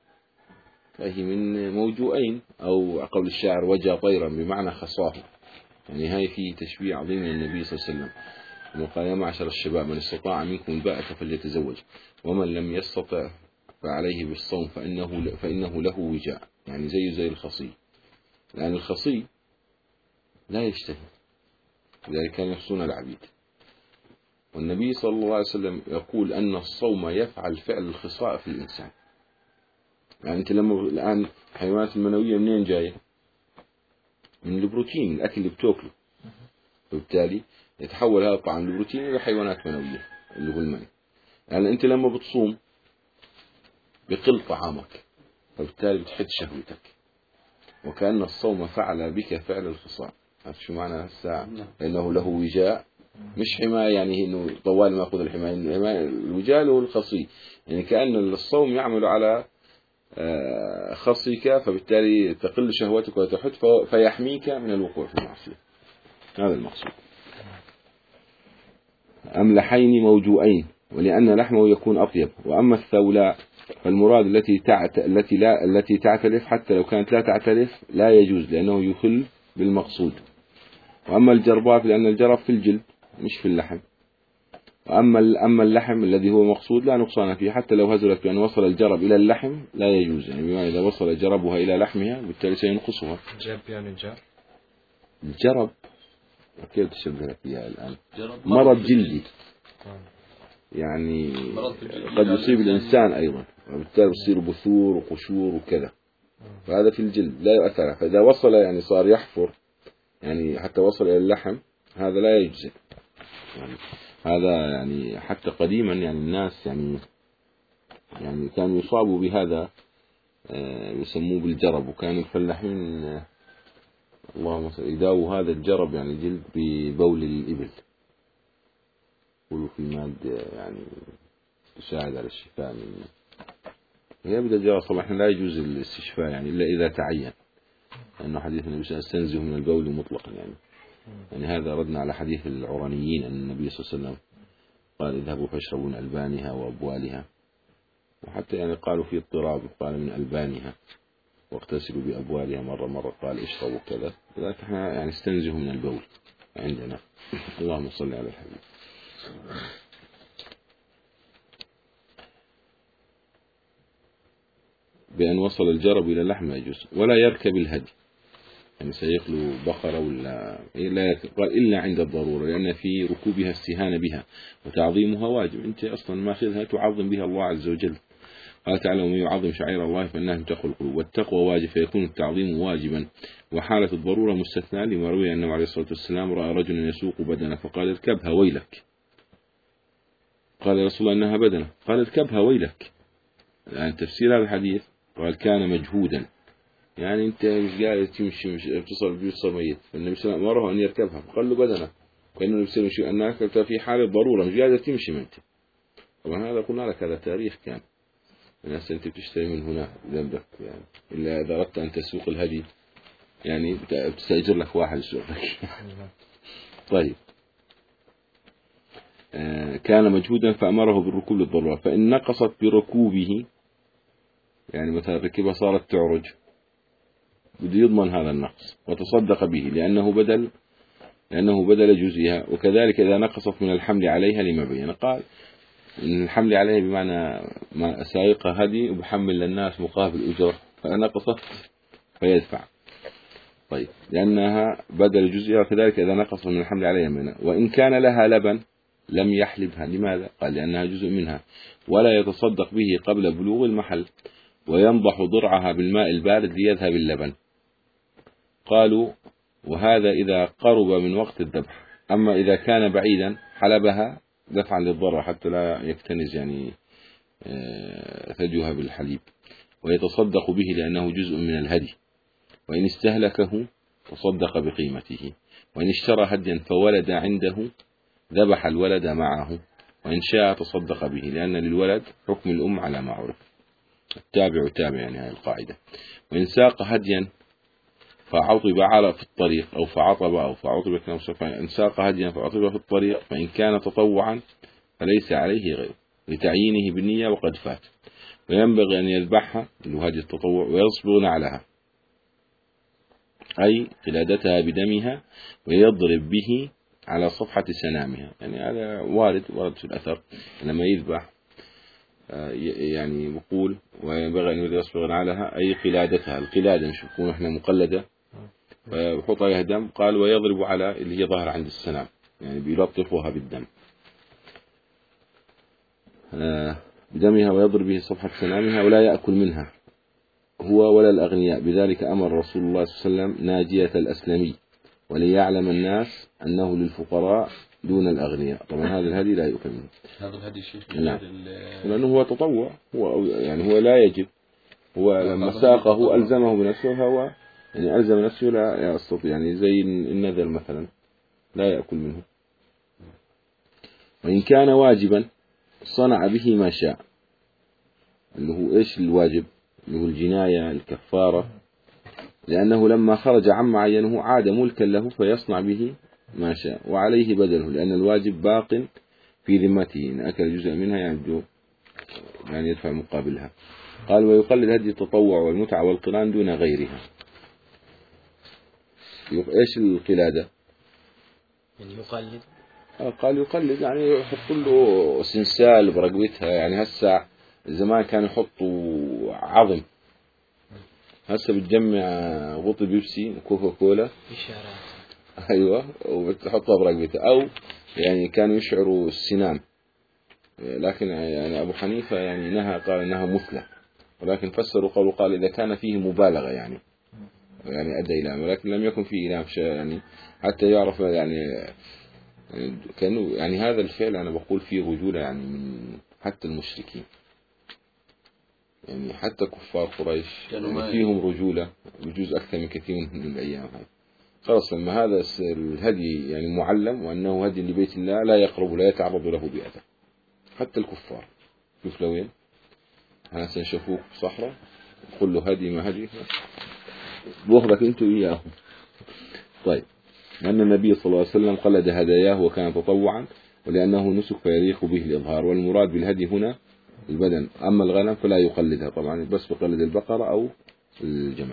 فهي من موجوئين، أو قول الشاعر وجا طيرا بمعنى خصاه. يعني هاي في تشبيه عظيم من النبي صلى الله عليه وسلم، وقال يا معشر الشباب من استطاع منكم الباءة فليتزوج ومن لم يستطع فعليه بالصوم فإنه, فإنه له وجاء. يعني زي زي الخصي، لأن الخصي لا يشتهي، لذلك كان يحصون العبيد. والنبي صلى الله عليه وسلم يقول أن الصوم يفعل فعل الخصاء في الإنسان. يعني أنت لما الآن الحيوانات المنوية منين جاية؟ من البروتين، الأكل اللي بتأكله، وبالتالي يتحول هذا الطعام البروتين إلى حيوانات منوية اللي هو المني. يعني أنت لما بتصوم بقل طعامك، فبالتالي بتحد شهوتك، وكأن الصوم فعل بك فعل الخصاء. عرفت شو معنى الساعة؟ لأنه له وجاء، مش حماية يعني إنه طوال ما أخذ الحماية، الوجاء له الخصي، يعني كأن الصوم يعمل على خصيك، فبالتالي تقل شهوتك وتحد فيحميك من الوقوع في المعصية. هذا المقصود. أملحين موجوئين، ولأن لحمه يكون أطيب. وأما الثولاء فالمراد التي تعت... التي لا التي تعتلف، حتى لو كانت لا تعتلف لا يجوز لأنه يخل بالمقصود. وأما الجرباء فلأن الجرب في الجلد مش في اللحم. وأما أما اللحم الذي هو مقصود لا نقصان فيه، حتى لو هزلت بأن وصل الجرب إلى اللحم لا يجوز، يعني بما إذا وصل جربها إلى لحمها بالتالي سينقصها. جرب يعني جرب الجرب كيف تشبه لك إياها الآن؟ مرض جلدي، يعني قد يصيب الإنسان أيضا، وبالتالي يصير بثور وقشور وكذا، فهذا في الجلد لا يؤثر. فإذا وصل يعني صار يحفر يعني حتى وصل إلى اللحم هذا لا يجزئ. يعني هذا يعني حتى قديما يعني الناس يعني يعني كانوا يصابوا بهذا يسموه بالجرب، وكانوا الفلاحين اللهم يداووا هذا الجرب يعني جلد ببول الإبل، يقولوا في مادة يعني تساعد على الشفاء من يبدأ الجرب. طبعا احنا لا يجوز الاستشفاء يعني إلا إذا تعين، لأنه حديث النبي صلى الله عليه وسلم استنزه من البول مطلقا. يعني يعني هذا ردنا على حديث العرانيين أن النبي صلى الله عليه وسلم قال اذهبوا فاشربوا من ألبانها وأبوالها، وحتى يعني قالوا في اضطراب قال من ألبانها واغتسلوا بأبوالها، مرة مرة قال اشربوا كذا، لذلك احنا يعني استنزه من البول عندنا. اللهم صل على الحبيب. بأن وصل الجرب إلى اللحم يجوز. ولا يركب الهدي، يعني سيخلو بقرة ولا لا قال إلا عند الضرورة، لأن في ركوبها استهانة بها وتعظيمها واجب. أنت أصلا ما أخذها تعظم بها الله عز وجل. قال تعالى ومن يعظم شعائر الله فإنها من تقوى القلوب. والتقوى واجب فيكون التعظيم واجبا، وحالة الضرورة مستثنى، لما روي أنه عليه الصلاة والسلام رأى رجلا يسوق بدنه فقال اركبها ويلك. قال يا رسول الله إنها بدنه، قال اركبها ويلك. الآن تفسير هذا الحديث قال كان مجهودا، يعني أنت مش قاعد تمشي مش بتصل بيوصل ميت، فالنبي صلى الله عليه وسلم أمره أن يركبها فقال له بدنه، كأنه يصير شيء أنك في حالة ضرورة مش قاعد تمشي من أنت. طبعا هذا قلنا لك هذا تاريخ كان الناس أنت بتشتري من هنا جنبك، يعني إلا إذا أردت أن تسوق الهدي يعني بتستأجر لك واحد يسوقك. طيب آه كان مجهودا فأمره بالركوب للضرورة، فإن نقصت بركوبه يعني مثلا ركبها صارت تعرج بده يضمن هذا النقص وتصدق به لأنه بدل لأنه بدل جزئها. وكذلك إذا نقصت من الحمل عليها لما بين. قال إن الحمل عليها بمعنى ما سائقة هدي وبحمل للناس مقابل أجرة، فنقصت فيدفع. طيب لأنها بدل جزئها. وكذلك إذا نقصت من الحمل عليها منها. وإن كان لها لبن لم يحلبها. لماذا؟ قال لأنها جزء منها ولا يتصدق به قبل بلوغ المحل، وينضح ضرعها بالماء البارد ليذهب اللبن. قالوا وهذا إذا قرب من وقت الذبح. أما إذا كان بعيدا حلبها دفعا للضرع حتى لا يكتنز يعني ثديها بالحليب، ويتصدق به لأنه جزء من الهدي. وإن استهلكه تصدق بقيمته. وإن اشترى هديا فولد عنده ذبح الولد معه، وإن شاء تصدق به لأن للولد حكم الأم على ما عرف. التابع تابع يعني هذه القاعدة. وإن ساق هديا فعطب على في الطريق أو فعطب أو فعطب فإن ساق هديا فعطب في الطريق فإن كان تطوعا فليس عليه غيره لتعيينه بالنية وقد فات. وينبغي أن يذبحها لهدي التطوع ويصبغ نعلها أي قلادتها بدمها ويضرب به على صفحة سنامها. يعني هذا وارد ورد في الأثر لما يذبح يعني بقول وينبغي أن يصبغ نعلها أي قلادتها. القلادة مش بقول إحنا مقلدة ويحط عليها دم. قال ويضرب على اللي هي ظهر عند السنام يعني بيلطفها بالدم بدمها ويضرب به صفحة سنامها ولا يأكل منها هو ولا الأغنياء. بذلك أمر رسول الله صلى الله عليه وسلم ناجية الأسلمي وليعلم الناس أنه للفقراء دون الأغنياء. طبعا هذا الهدي لا يؤكل منه. هذا الهدي شيخ نعم لأنه هو تطوع هو يعني هو لا يجب. هو لما ساقه ألزمه بنفسه فهو يعني ألزم نفسه لا يستطيع يعني زي النذر مثلا لا يأكل منه. وإن كان واجبا صنع به ما شاء اللي هو إيش الواجب اللي هو الجناية الكفارة، لأنه لما خرج عما عينه عاد ملكا له فيصنع به ما شاء وعليه بدله لأن الواجب باق في ذمته إن أكل جزء منها يعني يعني يدفع مقابلها. قال ويقلد هدي التطوع والمتعة والقران دون غيرها. إيش القلادة؟ يعني يقلد قال يقلد يعني يحط له سنسال برقبتها. يعني هسه زمان كانوا يحطوا عظم، هسه بتجمع غطي بيبسي وكوكا كولا إشارات أيوة وبتحطها برقبتها. أو يعني كانوا يشعروا السنان، لكن يعني أبو حنيفة يعني نهى قال إنها مثلى، ولكن فسروا قالوا قال إذا كان فيه مبالغة يعني يعني أدى إلام، ولكن لم يكن فيه إلام يعني حتى يعرف يعني كانوا يعني هذا الفعل أنا بقول فيه رجولة يعني من حتى المشركين يعني حتى كفار قريش يعني فيهم رجولة بجوز أكثر من كثير من الأيام هذه. خلاص لما هذا الهدي يعني معلم وأنه هدي لبيت الله لا يقرب لا يتعرض له بأذى حتى الكفار. شوف لوين أنا سنشوفوك في صحراء قل له هدي ما هدي بأخذك أنتوا إياه. طيب لأن النبي صلى الله عليه وسلم قلد هداياه وكان تطوعا ولأنه نسك فيليق به الإظهار. والمراد بالهدي هنا البدن. أما الغنم فلا يقلدها طبعا بس بقلد البقرة أو الجمل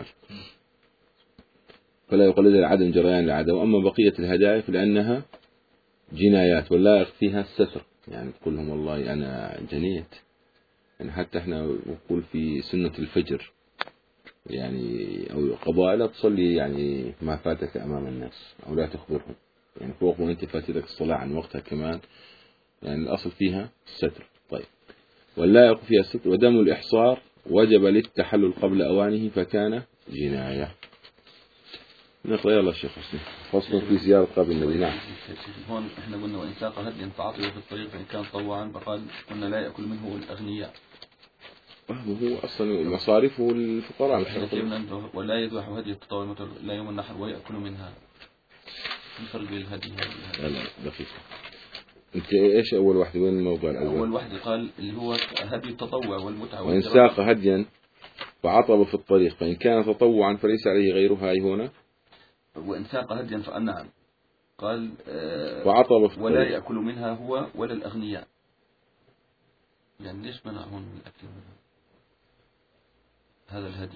فلا يقلدها لعدم جريان العادة. وأما بقية الهدايا فلأنها جنايات واللائق فيها الستر يعني تقول لهم والله أنا جنيت يعني حتى احنا نقول في سنة الفجر يعني أو قضاء لا تصلي يعني ما فاتك أمام الناس أو لا تخبرهم يعني فوق وأنت فاتتك الصلاة عن وقتها كمان يعني الأصل فيها الستر. طيب واللائق فيها الستر. ودم الإحصار وجب للتحلل قبل أوانه فكان جناية. نقرأ يلا الشيخ حسين فصل في زيارة قبل النبي. نعم هون احنا قلنا وإن ساق هديا فعطيه في الطريق فإن كان طوعا فقال قلنا لا يأكل منه الأغنياء. هو أصلا مصارفه الفقراء ولا يذبح هدي التطوع لا يوم النحر ويأكل منها. الفرق بين الهدي لا لا دقيقة. انت ايش اول واحدة وين الموضوع الاول؟ اول واحدة قال اللي هو هدي التطوع والمتعة. وإن ساق هديا فعطب في الطريق فإن كان تطوعا فليس عليه غيرها. هاي هنا وإن ساق هديا فنعم قال وعطب في ولا يأكل منها هو ولا الأغنياء. يعني ليش منعهم من الأكل منها هذا الهدي يعني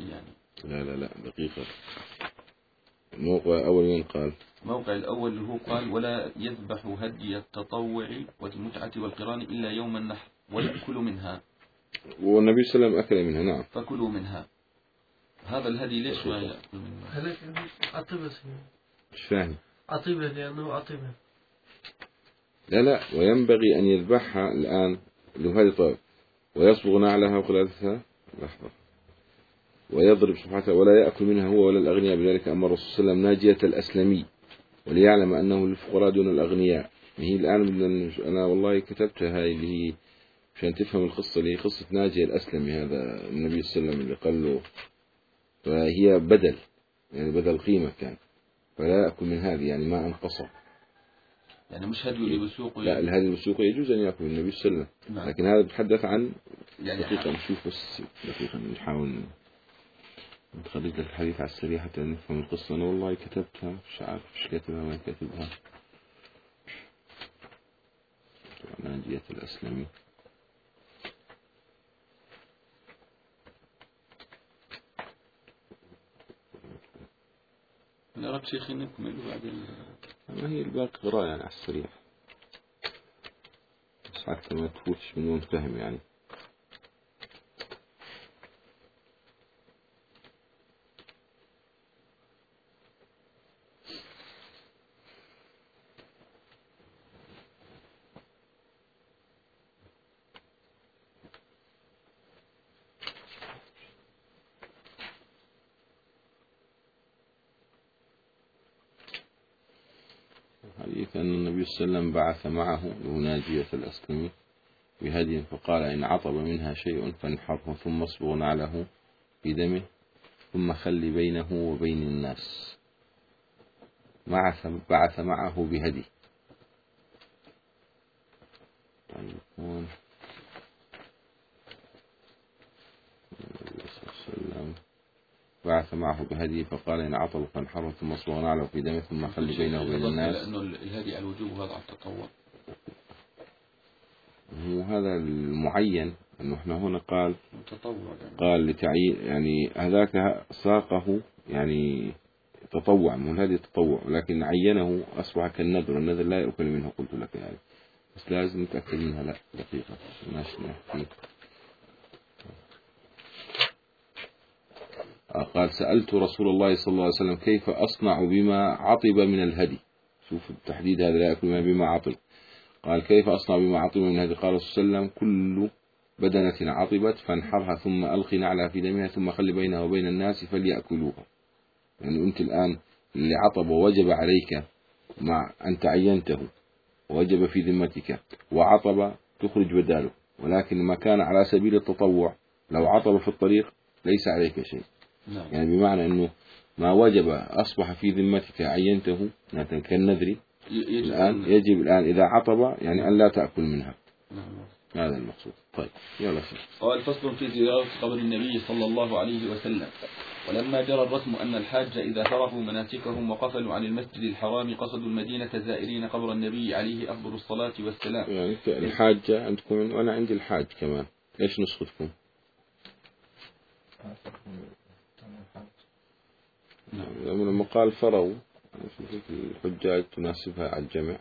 لا لا لا دقيقة. الموقع الأول وين قال؟ الموقع الأول اللي هو قال ولا يذبح هدي التطوع والمتعة والقران إلا يوم النحر ويأكل منها. والنبي صلى الله عليه وسلم أكل منها. نعم. فكلوا منها. هذا الهدي ليش ما يأكل منها؟ هذاك عطبة. مش فاهم. عطبة لأنه عطبة. لا لا وينبغي أن يذبحها الآن له هذه طيب ويصبغ نعلها وقلادتها لحظة ويضرب سبحانه ولا يأكل منها هو ولا الأغنياء. بذلك أمر الرسول صلى الله عليه وسلم ناجية الأسلمي وليعلم أنه للفقراء دون الأغنياء. هي الآن أنا والله كتبتها هاي اللي هي عشان تفهم القصة اللي هي قصة ناجية الأسلمي. هذا النبي صلى الله عليه وسلم اللي قال له فهي بدل يعني بدل قيمة كان فلا يأكل من هذه يعني ما انقصر يعني مش هدي اللي بسوقه. لا الهدي المسوق يجوز أن يأكل النبي صلى الله عليه وسلم. نعم. لكن هذا بتحدث عن يعني دقيقة نشوف بس دقيقة نحاول نخرج الحديث على السريع حتى نفهم القصة. أنا والله كتبتها مش عارف مش كاتبها ما كاتبها. ناجية الأسلمي أنا أردت شيخي نكمل وبعدين ما هي الباقي قراءة يعني على السريع بس حتى ما تفوتش من دون فهم يعني. حديث أن النبي صلى الله عليه وسلم بعث معه ناجية الأسلمي بهدي فقال إن عطب منها شيء فانحره ثم اصبغ نعله في دمه ثم خل بينه وبين الناس. بعث معه بهدي. طيب بعث معه بهدي فقال إن عطب فانحره ثم اصبغ نعله في دمه ثم خل بينه وبين الناس. لأنه الهدي على الوجوب وهذا على التطوع. وهذا المعين أنه إحنا هنا قال تطوع يعني. قال لتعيين يعني هذاك ساقه يعني تطوع مو الهدي تطوع لكن عينه أصبح كالنذر. النذر لا يأكل منه قلت لك يعني بس لازم نتأكد منها. لا دقيقة ماشي نحكي. قال سألت رسول الله صلى الله عليه وسلم كيف أصنع بما عطب من الهدي. شوف التحديد هذا لا يأكل بما عطب. قال كيف أصنع بما عطب من الهدي. قال صلى الله عليه وسلم كل بدنة عطبت فانحرها ثم ألقي نعلها في دمها ثم خلي بينها وبين الناس فليأكلوها. يعني أنت الآن اللي عطب ووجب عليك مع أن تعينته ووجب في ذمتك وعطب تخرج بداله ولكن ما كان على سبيل التطوع لو عطب في الطريق ليس عليك شيء. نعم. يعني بمعنى أنه ما وجب أصبح في ذمتك عينته كالنذر الآن يجب الآن إذا عطب يعني أن لا تأكل منها. نعم. هذا المقصود. طيب يلا شيخ. قال فصل في زيارة قبر النبي صلى الله عليه وسلم. ولما جرى الرسم أن الحاج إذا فرغوا مناسكهم وقفلوا عن المسجد الحرام قصدوا المدينة زائرين قبر النبي عليه أفضل الصلاة والسلام. يعني الحاجة عندكم وأنا عندي الحاج كمان إيش نسختكم؟ نعم. لما قال فرغوا الحجاج تناسبها على الجمع.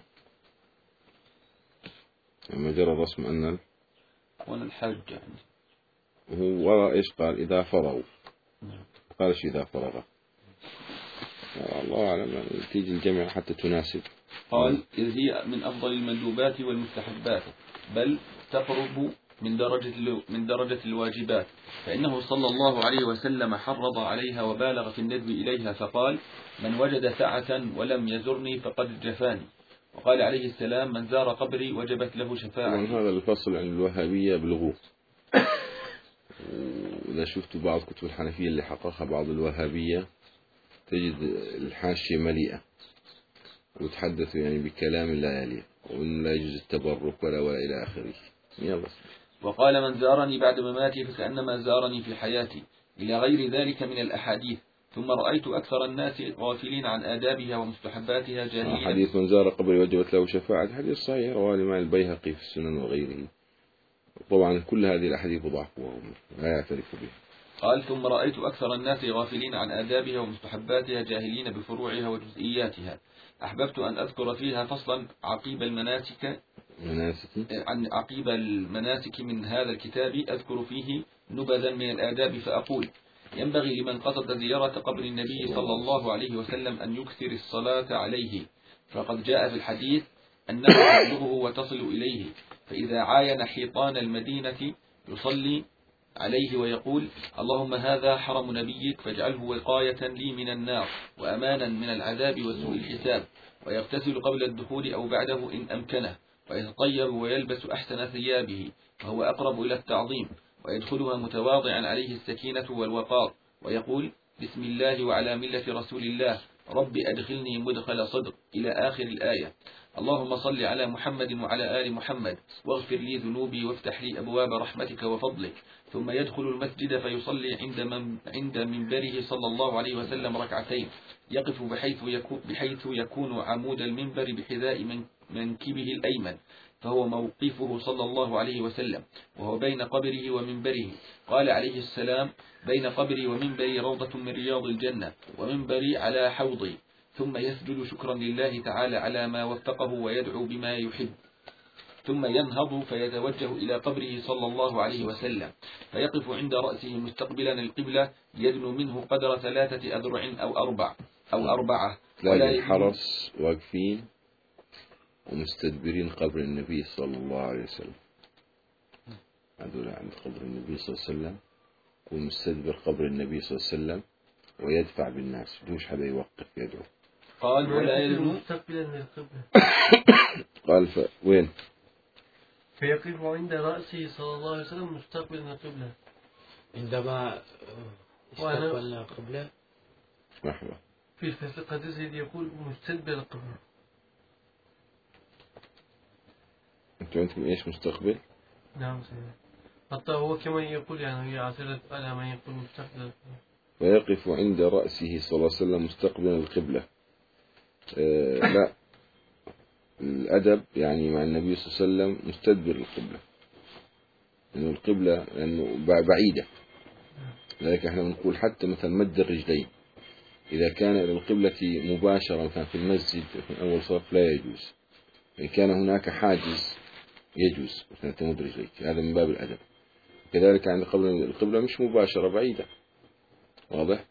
لما جرى الرسم أن وأنا الحاج يعني هو وراء إيش قال إذا فرغوا. نعم. قالش إذا فرغ. الله أعلم تيجي الجمع حتى تناسب. قال إذ هي من أفضل المندوبات والمستحبات بل تقرب من درجة من درجة الواجبات فإنه صلى الله عليه وسلم حرض عليها وبالغ في الندب إليها فقال من وجد سعة ولم يزرني فقد جفاني. وقال عليه السلام من زار قبري وجبت له شفاعة. هذا الفصل عن الوهابية بلغوه. وإذا شفت بعض كتب الحنفية اللي حققها بعض الوهابية تجد الحاشية مليئة وتحدث يعني بكلام لا يليق وإن لا يجوز التبرك ولا ولا إلى آخره. يلا. وقال من زارني بعد مماتي فكأنما زارني في حياتي إلى غير ذلك من الأحاديث. ثم رأيت أكثر الناس غافلين عن آدابها ومستحباتها جاهلين. حديث من زار قبري وجبت له شفاعة حديث صحيح رواه الإمام البيهقي في السنن وغيره. طبعا كل هذه الأحاديث ضعف ولا يعترف بها. قال ثم رأيت أكثر الناس غافلين عن آدابها ومستحباتها جاهلين بفروعها وجزئياتها. أحببت أن أذكر فيها فصلا عقيب المناسك مناسك عن عقيب المناسك من هذا الكتاب أذكر فيه نبذا من الآداب فأقول: ينبغي لمن قصد زيارة قبر النبي صلى الله عليه وسلم أن يكثر الصلاة عليه، فقد جاء في الحديث أنه تبلغه وتصل إليه، فإذا عاين حيطان المدينة يصلي عليه ويقول: اللهم هذا حرم نبيك فاجعله وقاية لي من النار وأمانا من العذاب وسوء الحساب، ويغتسل قبل الدخول أو بعده إن أمكنه، ويتطيب ويلبس أحسن ثيابه فهو أقرب إلى التعظيم، ويدخلها متواضعا عليه السكينة والوقار، ويقول: بسم الله وعلى ملة رسول الله، رب أدخلني مدخل صدق، إلى آخر الآية. اللهم صل على محمد وعلى آل محمد، واغفر لي ذنوبي وافتح لي أبواب رحمتك وفضلك. ثم يدخل المسجد فيصلي عند من عند منبره صلى الله عليه وسلم ركعتين، يقف بحيث يكون, بحيث يكون عمود المنبر بحذاء من منكبه الأيمن، فهو موقفه صلى الله عليه وسلم، وهو بين قبره ومنبره. قال عليه السلام: بين قبري ومنبري روضة من رياض الجنة، ومنبري على حوضي. ثم يسجد شكرا لله تعالى على ما وفقه ويدعو بما يحب، ثم ينهض فيتوجه إلى قبره صلى الله عليه وسلم، فيقف عند رأسه مستقبلا القبلة، يدنو منه قدر ثلاثة أذرع أو أربع أو أربعة، ولا الحرس واقفين ومستدبرين قبر النبي صلى الله عليه وسلم. هذول عند قبر النبي صلى الله عليه وسلم، ومستدبر قبر النبي صلى الله عليه وسلم ويدفع بالناس بدوش حدا يوقف يدعو. قال: ولا يدنو مستقبلا للقبلة. قال ف... وين؟ فيقف عند رأسه صلى الله عليه وسلم مستقبلا القبلة. عندما استقبلنا القبلة مرحبا. في الفصل القدس يقول مستدبر القبلة. انتوا عندكم ايش مستقبل؟ نعم سيدي. حتى هو كما يقول يعني هي عسرة على ما يقول مستقبل القبلة. ويقف عند رأسه صلى الله عليه وسلم مستقبلا القبلة. آه لا، الأدب يعني مع النبي صلى الله عليه وسلم مستدبر القبلة، لأنه القبلة لأنه بعيدة، لذلك احنا بنقول حتى مثلا مد الرجلين إذا كان إلى القبلة مباشرة مثلا في المسجد في أول صف لا يجوز، إن كان هناك حاجز يجوز مثلا تمد رجليك، هذا من باب الأدب. كذلك عند قبل القبلة مش مباشرة، بعيدة، واضح؟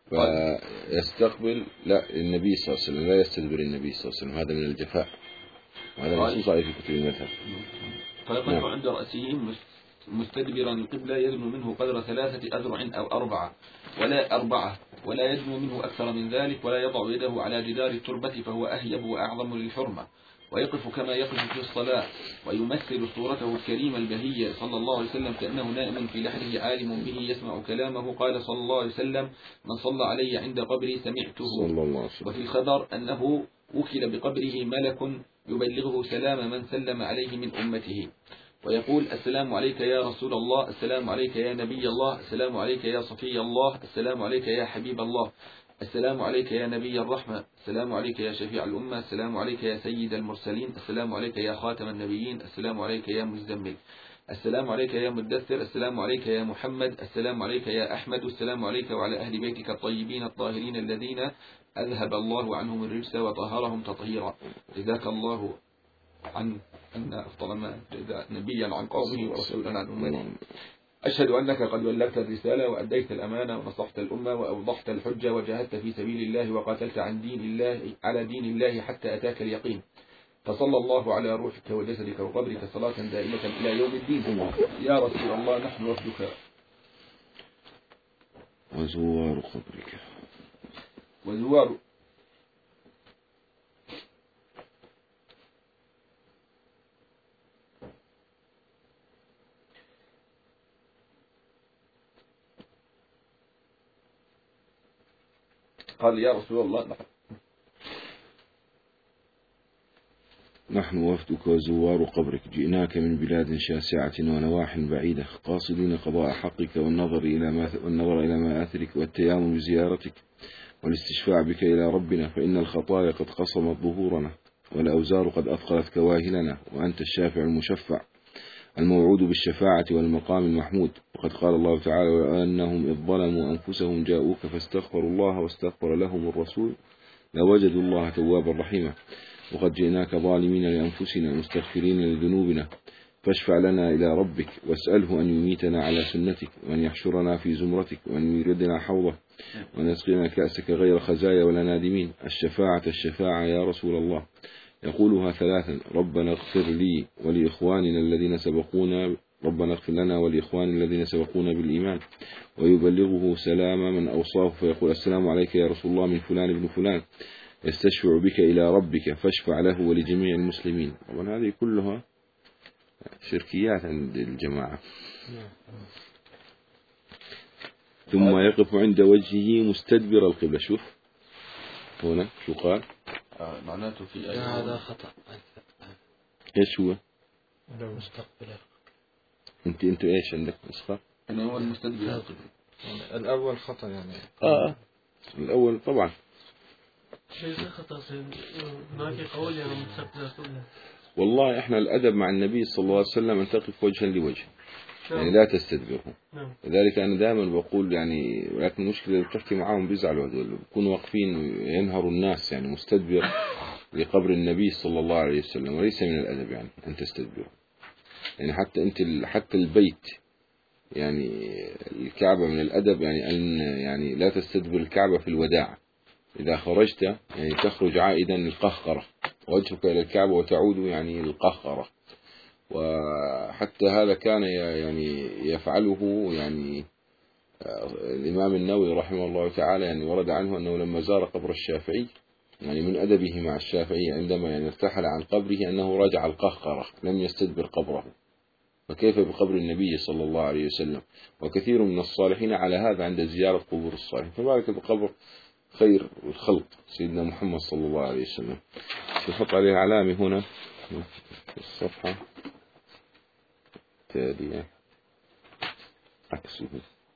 فيستقبل لا النبي صلى الله عليه وسلم، لا يستدبر النبي صلى الله عليه وسلم، هذا من الجفاء، وهذا منصوص عليه في كتب المذهب. فيقف نعم. عند رأسه مستدبرا القبلة، يدنو منه قدر ثلاثة أذرع أو أربعة ولا أربعة ولا يدنو منه أكثر من ذلك، ولا يضع يده على جدار التربة فهو أهيب وأعظم للحرمة، ويقف كما يقف في الصلاة، ويمثل صورته الكريمة البهية صلى الله عليه وسلم كأنه نائم في لحده عالم به يسمع كلامه. قال صلى الله عليه وسلم: من صلى علي عند قبري سمعته. وفي الخبر أنه وكل بقبره ملك يبلغه سلام من سلم عليه من أمته، ويقول: السلام عليك يا رسول الله، السلام عليك يا نبي الله، السلام عليك يا صفي الله، السلام عليك يا حبيب الله، السلام عليك يا نبي الرحمة، السلام عليك يا شفيع الأمة، السلام عليك يا سيد المرسلين، السلام عليك يا خاتم النبيين، السلام عليك يا مزمل، السلام عليك يا مدثر، السلام عليك يا محمد، السلام عليك يا أحمد، السلام عليك وعلى أهل بيتك الطيبين الطاهرين الذين أذهب الله عنهم الرجس وطهرهم تطهيرا. جزاك الله عن أن أفضل ما جزى نبيا عن قومه ورسولا عن أمته. أشهد أنك قد بلغت الرسالة وأديت الأمانة ونصحت الأمة وأوضحت الحجة وجاهدت في سبيل الله وقاتلت عن دين الله على دين الله حتى أتاك اليقين، فصلى الله على روحك وجسدك وقبرك صلاة دائمة إلى يوم الدين. يا رسول الله نحن وفدك وزوار قبرك وزوار قال: يا رسول الله نحن نحن وفدك وزوار قبرك، جئناك من بلاد شاسعة ونواح بعيدة، قاصدين قضاء حقك والنظر إلى ما والنظر إلى مآثرك والتيامن بزيارتك والاستشفاع بك إلى ربنا، فإن الخطايا قد قصمت ظهورنا والأوزار قد أثقلت كواهلنا، وأنت الشافع المشفع، الموعود بالشفاعة والمقام المحمود. وقد قال الله تعالى وأنهم إذ ظلموا أنفسهم جاءوك فاستغفروا الله واستغفر لهم الرسول لوجدوا الله توابا رحيما. وقد جئناك ظالمين لأنفسنا مستغفرين لذنوبنا فاشفع لنا إلى ربك واسأله أن يميتنا على سنتك وأن يحشرنا في زمرتك وأن يردنا حوضه وأن يسقينا كأسك غير خزايا ولا نادمين. الشفاعة الشفاعة يا رسول الله. يقولها ثلاثا: ربنا اغفر لي ولإخواننا الذين سبقونا ربنا اغفر لنا ولإخواننا الذين سبقونا بالإيمان. ويبلغه سلام من أوصاه فيقول السلام عليك يا رسول الله من فلان ابن فلان يستشفع بك إلى ربك فاشفع له ولجميع المسلمين. طبعا هذه كلها شركيات عند الجماعة. ثم يقف عند وجهه مستدبر القبلة. شوف هنا شو قال؟ آه معناته في أي هذا خطأ. إيش هو؟ مستقبل. أنت أنت إيش عندك نسخة؟ أنه هو المستدبر. الأول خطأ يعني. آه الأول طبعا. ليس خطأ هناك قول يعني مستقبل. والله إحنا الأدب مع النبي صلى الله عليه وسلم أن تقف وجها لوجه يعني لا تستدبره. لذلك أنا دائما بقول يعني ولكن المشكلة اللي بتحكي معاهم بيزعلوا هذول بيكونوا واقفين ينهروا الناس يعني مستدبر لقبر النبي صلى الله عليه وسلم وليس من الأدب يعني أن تستدبره. يعني حتى أنت حتى البيت يعني الكعبة من الأدب يعني أن يعني لا تستدبر الكعبة في الوداع. إذا خرجت يعني تخرج عائدا للقهقرة وجهك إلى الكعبة وتعود يعني للقهقرة. وحتى هذا كان يعني يفعله يعني الإمام النووي رحمه الله تعالى يعني ورد عنه أنه لما زار قبر الشافعي يعني من أدبه مع الشافعي عندما يعني ارتحل عن قبره أنه رجع القهقرة لم يستدبر قبره. فكيف بقبر النبي صلى الله عليه وسلم؟ وكثير من الصالحين على هذا عند زيارة قبور الصالحين فبارك بقبر خير الخلق سيدنا محمد صلى الله عليه وسلم. يحط عليه علامة هنا في الصفحة التالية عكسه.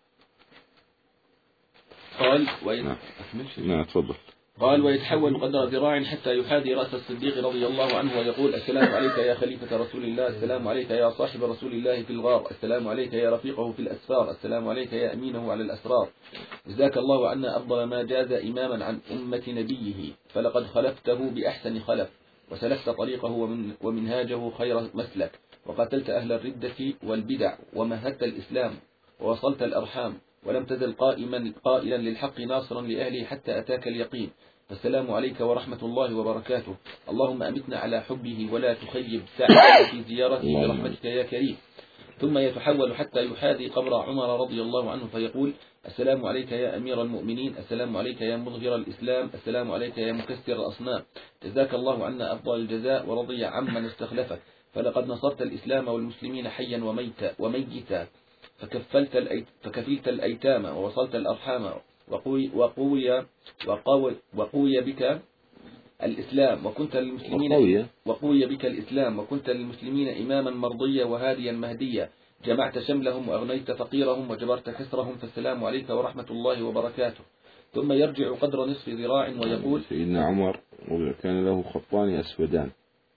قال وين نعم. نعم تفضل. قال ويتحول قدر ذراع حتى يحاذي رأس الصديق رضي الله عنه ويقول السلام عليك يا خليفة رسول الله السلام عليك يا صاحب رسول الله في الغار السلام عليك يا رفيقه في الأسفار السلام عليك يا أمينه على الأسرار جزاك الله عنا أفضل ما جاز إماما عن أمة نبيه فلقد خلفته بأحسن خلف وسلكت طريقه ومن ومنهاجه خير مسلك وقتلت أهل الردة والبدع ومهدت الإسلام ووصلت الأرحام ولم تزل قائما قائلا للحق ناصرا لأهله حتى أتاك اليقين فالسلام عليك ورحمة الله وبركاته اللهم أمتنا على حبه ولا تخيب ساعتنا في زيارته برحمتك يا كريم. ثم يتحول حتى يحاذي قبر عمر رضي الله عنه فيقول السلام عليك يا أمير المؤمنين السلام عليك يا مظهر الإسلام السلام عليك يا مكسر الأصنام جزاك الله عنا أفضل الجزاء ورضي عمن استخلفك فلقد نصرت الإسلام والمسلمين حيا وميتا وميتا فكفلت الأيت فكفلت الأيتام ووصلت الأرحام وقوي وقوي وقوي وقوي بك الإسلام وكنت للمسلمين وقوي. وقوي بك الإسلام وكنت للمسلمين إماما مرضيا وهاديا مهديا جمعت شملهم وأغنيت فقيرهم وجبرت كسرهم فالسلام عليك ورحمة الله وبركاته. ثم يرجع قدر نصف ذراع ويقول سيدنا عمر كان له خطان أسودان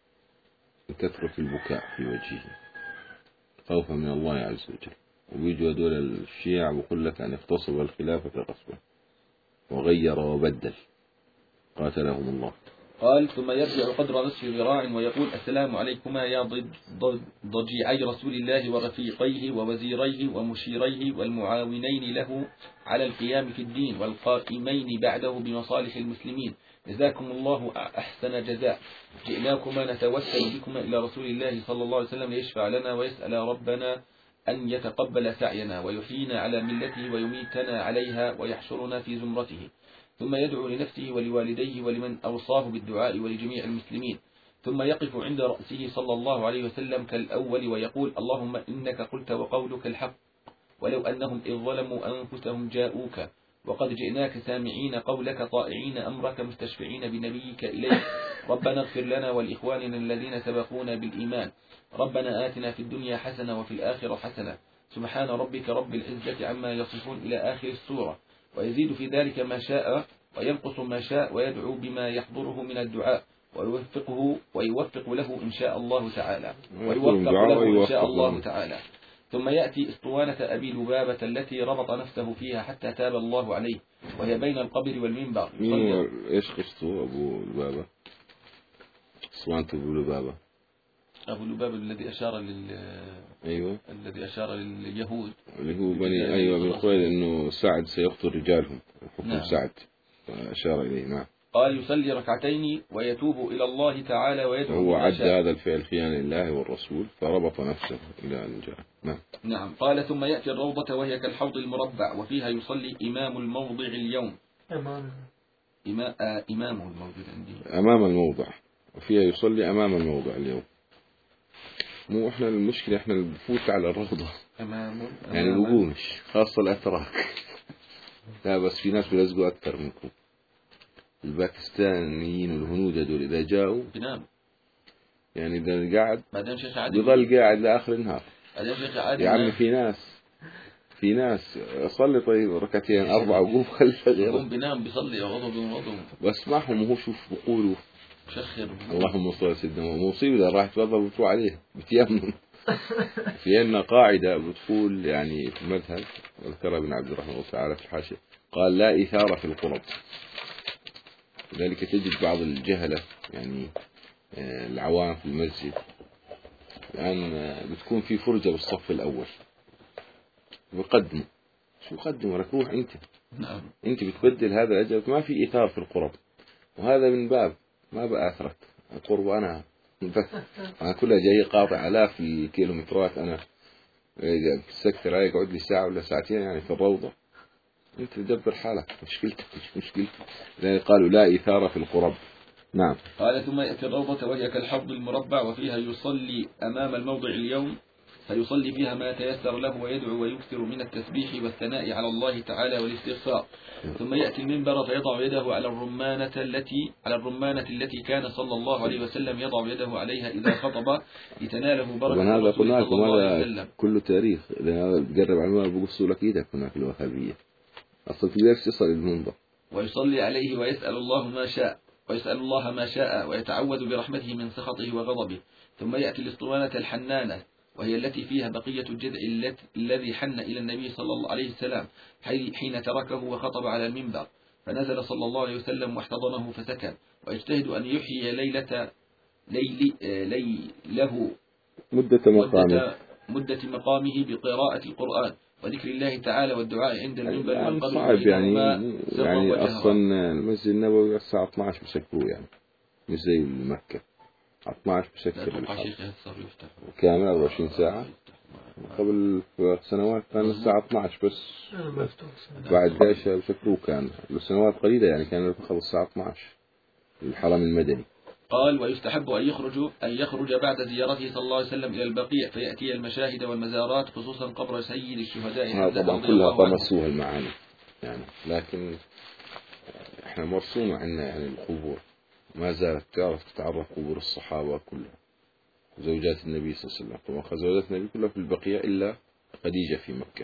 من كثرة البكاء في وجهه خوفا من الله عز وجل. وبيجوا هذول الشيع بقول لك أن اغتصب الخلافة غصبا وغير وبدل قاتلهم الله. قال ثم يرجع قدر نصف ذراع ويقول السلام عليكما يا ضجيعي رسول الله ورفيقيه ووزيريه ومشيريه والمعاونين له على القيام في الدين والقائمين بعده بمصالح المسلمين جزاكم الله أحسن جزاء جئناكما نتوسل بكما إلى رسول الله صلى الله عليه وسلم ليشفع لنا ويسأل ربنا أن يتقبل سعينا ويحيينا على ملته ويميتنا عليها ويحشرنا في زمرته. ثم يدعو لنفسه ولوالديه ولمن أوصاه بالدعاء ولجميع المسلمين. ثم يقف عند رأسه صلى الله عليه وسلم كالأول ويقول اللهم إنك قلت وقولك الحق ولو أنهم إذ ظلموا أنفسهم جاءوك وقد جئناك سامعين قولك طائعين أمرك مستشفعين بنبيك إليك ربنا اغفر لنا ولإخواننا الذين سبقونا بالإيمان ربنا آتنا في الدنيا حسنة وفي الآخرة حسنة سبحان ربك رب العزة عما يصفون إلى آخر السورة. ويزيد في ذلك ما شاء وينقص ما شاء ويدعو بما يحضره من الدعاء ويوفقه ويوفق له إن شاء الله تعالى ويكون ويوفق دعاء له إن ويوفق شاء الله له. تعالى. ثم يأتي اسطوانة أبي لبابة التي ربط نفسه فيها حتى تاب الله عليه، وهي بين القبر والمنبر. مين يصلي- هو- ايش قصته ابو لبابة؟ اسوانة ابو لبابة. أبو لبابة الذي أشار لل ايوه الذي أشار لليهود. اللي هو بني ايوه بن خويلد انه سعد سيقتل رجالهم حكم نعم. سعد فاشار اليه. نعم. قال يصلي ركعتين ويتوب إلى الله تعالى ويدعو هو بما عد شاء. هذا الفعل خيانة لله والرسول فربط نفسه إلى أن جاء. نعم. نعم. قال ثم يأتي الروضة وهي كالحوض المربع، وفيها يصلي إمام الموضع اليوم. أمام إما... آه إمامه الموجود عندي. أمام الموضع وفيها يصلي أمام الموضع اليوم. مو إحنا المشكلة إحنا اللي بفوت على الروضة أمام يعني بقومش خاصة الأتراك. لا بس في ناس بيلزقوا أكثر منكم. الباكستانيين والهنود هذول إذا جاءوا بنام. يعني إذا قاعد بعدين شيخ عادي. بيظل قاعد لآخر النهار. بعدين شيخ عادي. يا عمي في ناس في ناس صلي طيب ركعتين أربعة وقوم خلي غيره. يقوم بنام بيصلي وغضب وغضب. بسمعهم وهو شوف بقولوا شخر. اللهم صل على سيدنا مصيبة إذا راح تفضل بتروح عليه بتيمم. في عندنا قاعدة بتقول يعني في المذهب وذكرها ابن عبد الرحمن تعالى في الحاشية قال لا إثارة في القرب. لذلك تجد بعض الجهلة يعني العوام في المسجد الآن بتكون في فرجة بالصف الأول بقدم شو قدم لك روح أنت. نعم. أنت بتبدل هذا الأجر ما في إثار في القرب وهذا من باب ما بأثرت القرب. أنا أنا كلها جاي قاطع آلاف الكيلومترات أنا في السكتر هاي يقعد لي ساعة ولا ساعتين يعني في الروضة. أنت تدبر حالك مشكلتك مش مشكلتك. لذلك قالوا لا إثارة في القرب. نعم. قال ثم يأتي الروضة وهي كالحوض المربع، وفيها يصلي أمام الموضع اليوم، فيصلي فيها ما تيسر له ويدعو ويكثر من التسبيح والثناء على الله تعالى والاستغفار. ثم يأتي المنبر فيضع يده على الرمانة التي على الرمانة التي كان صلى الله عليه وسلم يضع يده عليها إذا خطب لتناله بركة هذا الرسول قلنا صلى لكم الله عليه هذا وسلم. كله تاريخ. إذا تقرب على المال بقصوا لك إيدك هناك الوهابية أصلا تقدرش تصل المنبر. ويصلي عليه ويسأل الله ما شاء ويسأل الله ما شاء ويتعوذ برحمته من سخطه وغضبه. ثم يأتي الاسطوانة الحنانة وهي التي فيها بقية الجذع الذي حن إلى النبي صلى الله عليه وسلم حين تركه وخطب على المنبر، فنزل صلى الله عليه وسلم واحتضنه فسكن. ويجتهد أن يحيي ليلة ليل ليله مدة مقامه مدة, مدة مقامه بقراءة القرآن وذكر الله تعالى والدعاء عند المنبر يعني والقبر صعب يعني سرا يعني وجهرا. أصلا المسجد النبوي الساعة اثني عشر بسكروه يعني مش زي مكة اثني عشر لا بسكر أتوقع الحرب شيخ صار يفتح كامل أربعة وعشرين ساعة. قبل سنوات كان الساعة اثني عشر بس أنا مفتوح. بعد داش بسكروه كان لسنوات قليلة يعني كان يدخل الساعة اثني عشر الحرم المدني. قال ويستحب أن يخرج أن يخرج بعد زيارته صلى الله عليه وسلم إلى البقيع فيأتي المشاهد والمزارات خصوصا قبر سيد الشهداء هذا حمزة طبعا رضي كلها الله عنه. طمسوها المعاني يعني لكن احنا مرسومة عندنا يعني القبور ما زالت تعرف تتعرف قبور الصحابة كلها زوجات النبي صلى الله عليه وسلم. طبعا زوجات النبي كلها في البقيع إلا خديجة في مكة.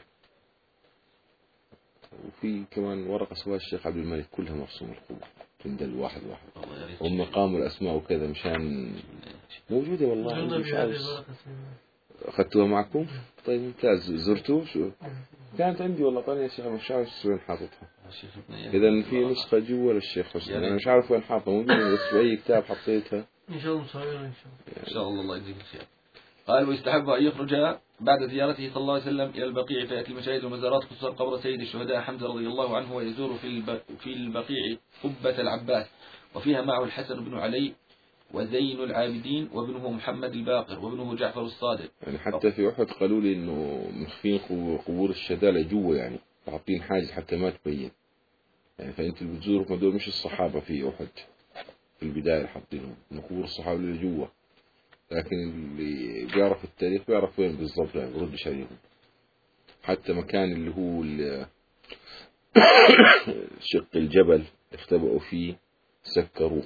وفي كمان ورقة سواء الشيخ عبد الملك كلها مرسومة القبور تندل واحد واحد الله يريد هم قاموا الأسماء وكذا مشان موجودة والله عندي مش عارف أخذتوها معكم. طيب ممتاز زرتوه شو كانت عندي والله طالع يا شيخ مش عارف وين حاططها. إذا في نسخة جوا للشيخ حسين أنا مش عارف وين حاطها موجودة بس بأي كتاب حطيتها إن شاء الله مصورة إن شاء الله. إن شاء الله الله يجزيك الخير. قال ويستحب أن يخرج بعد زيارته صلى الله عليه وسلم إلى البقيع فيأتي المشاهد والمزارات خصوصا قبر سيد الشهداء حمزة رضي الله عنه ويزور في الب... في البقيع قبة العباس وفيها معه الحسن بن علي وزين العابدين وابنه محمد الباقر وابنه جعفر الصادق. يعني حتى في أحد قالوا لي إنه مخفين قبور الشهداء لجوا يعني حاطين حاجز حتى ما تبين يعني فأنت اللي بتزوروا هذول مش الصحابة في أحد في البداية حاطينهم إن قبور الصحابة اللي جوا لكن اللي بيعرف التاريخ بيعرف وين بالضبط يعني بردش عليهم. حتى مكان اللي هو شق الجبل اختبأوا فيه سكروه.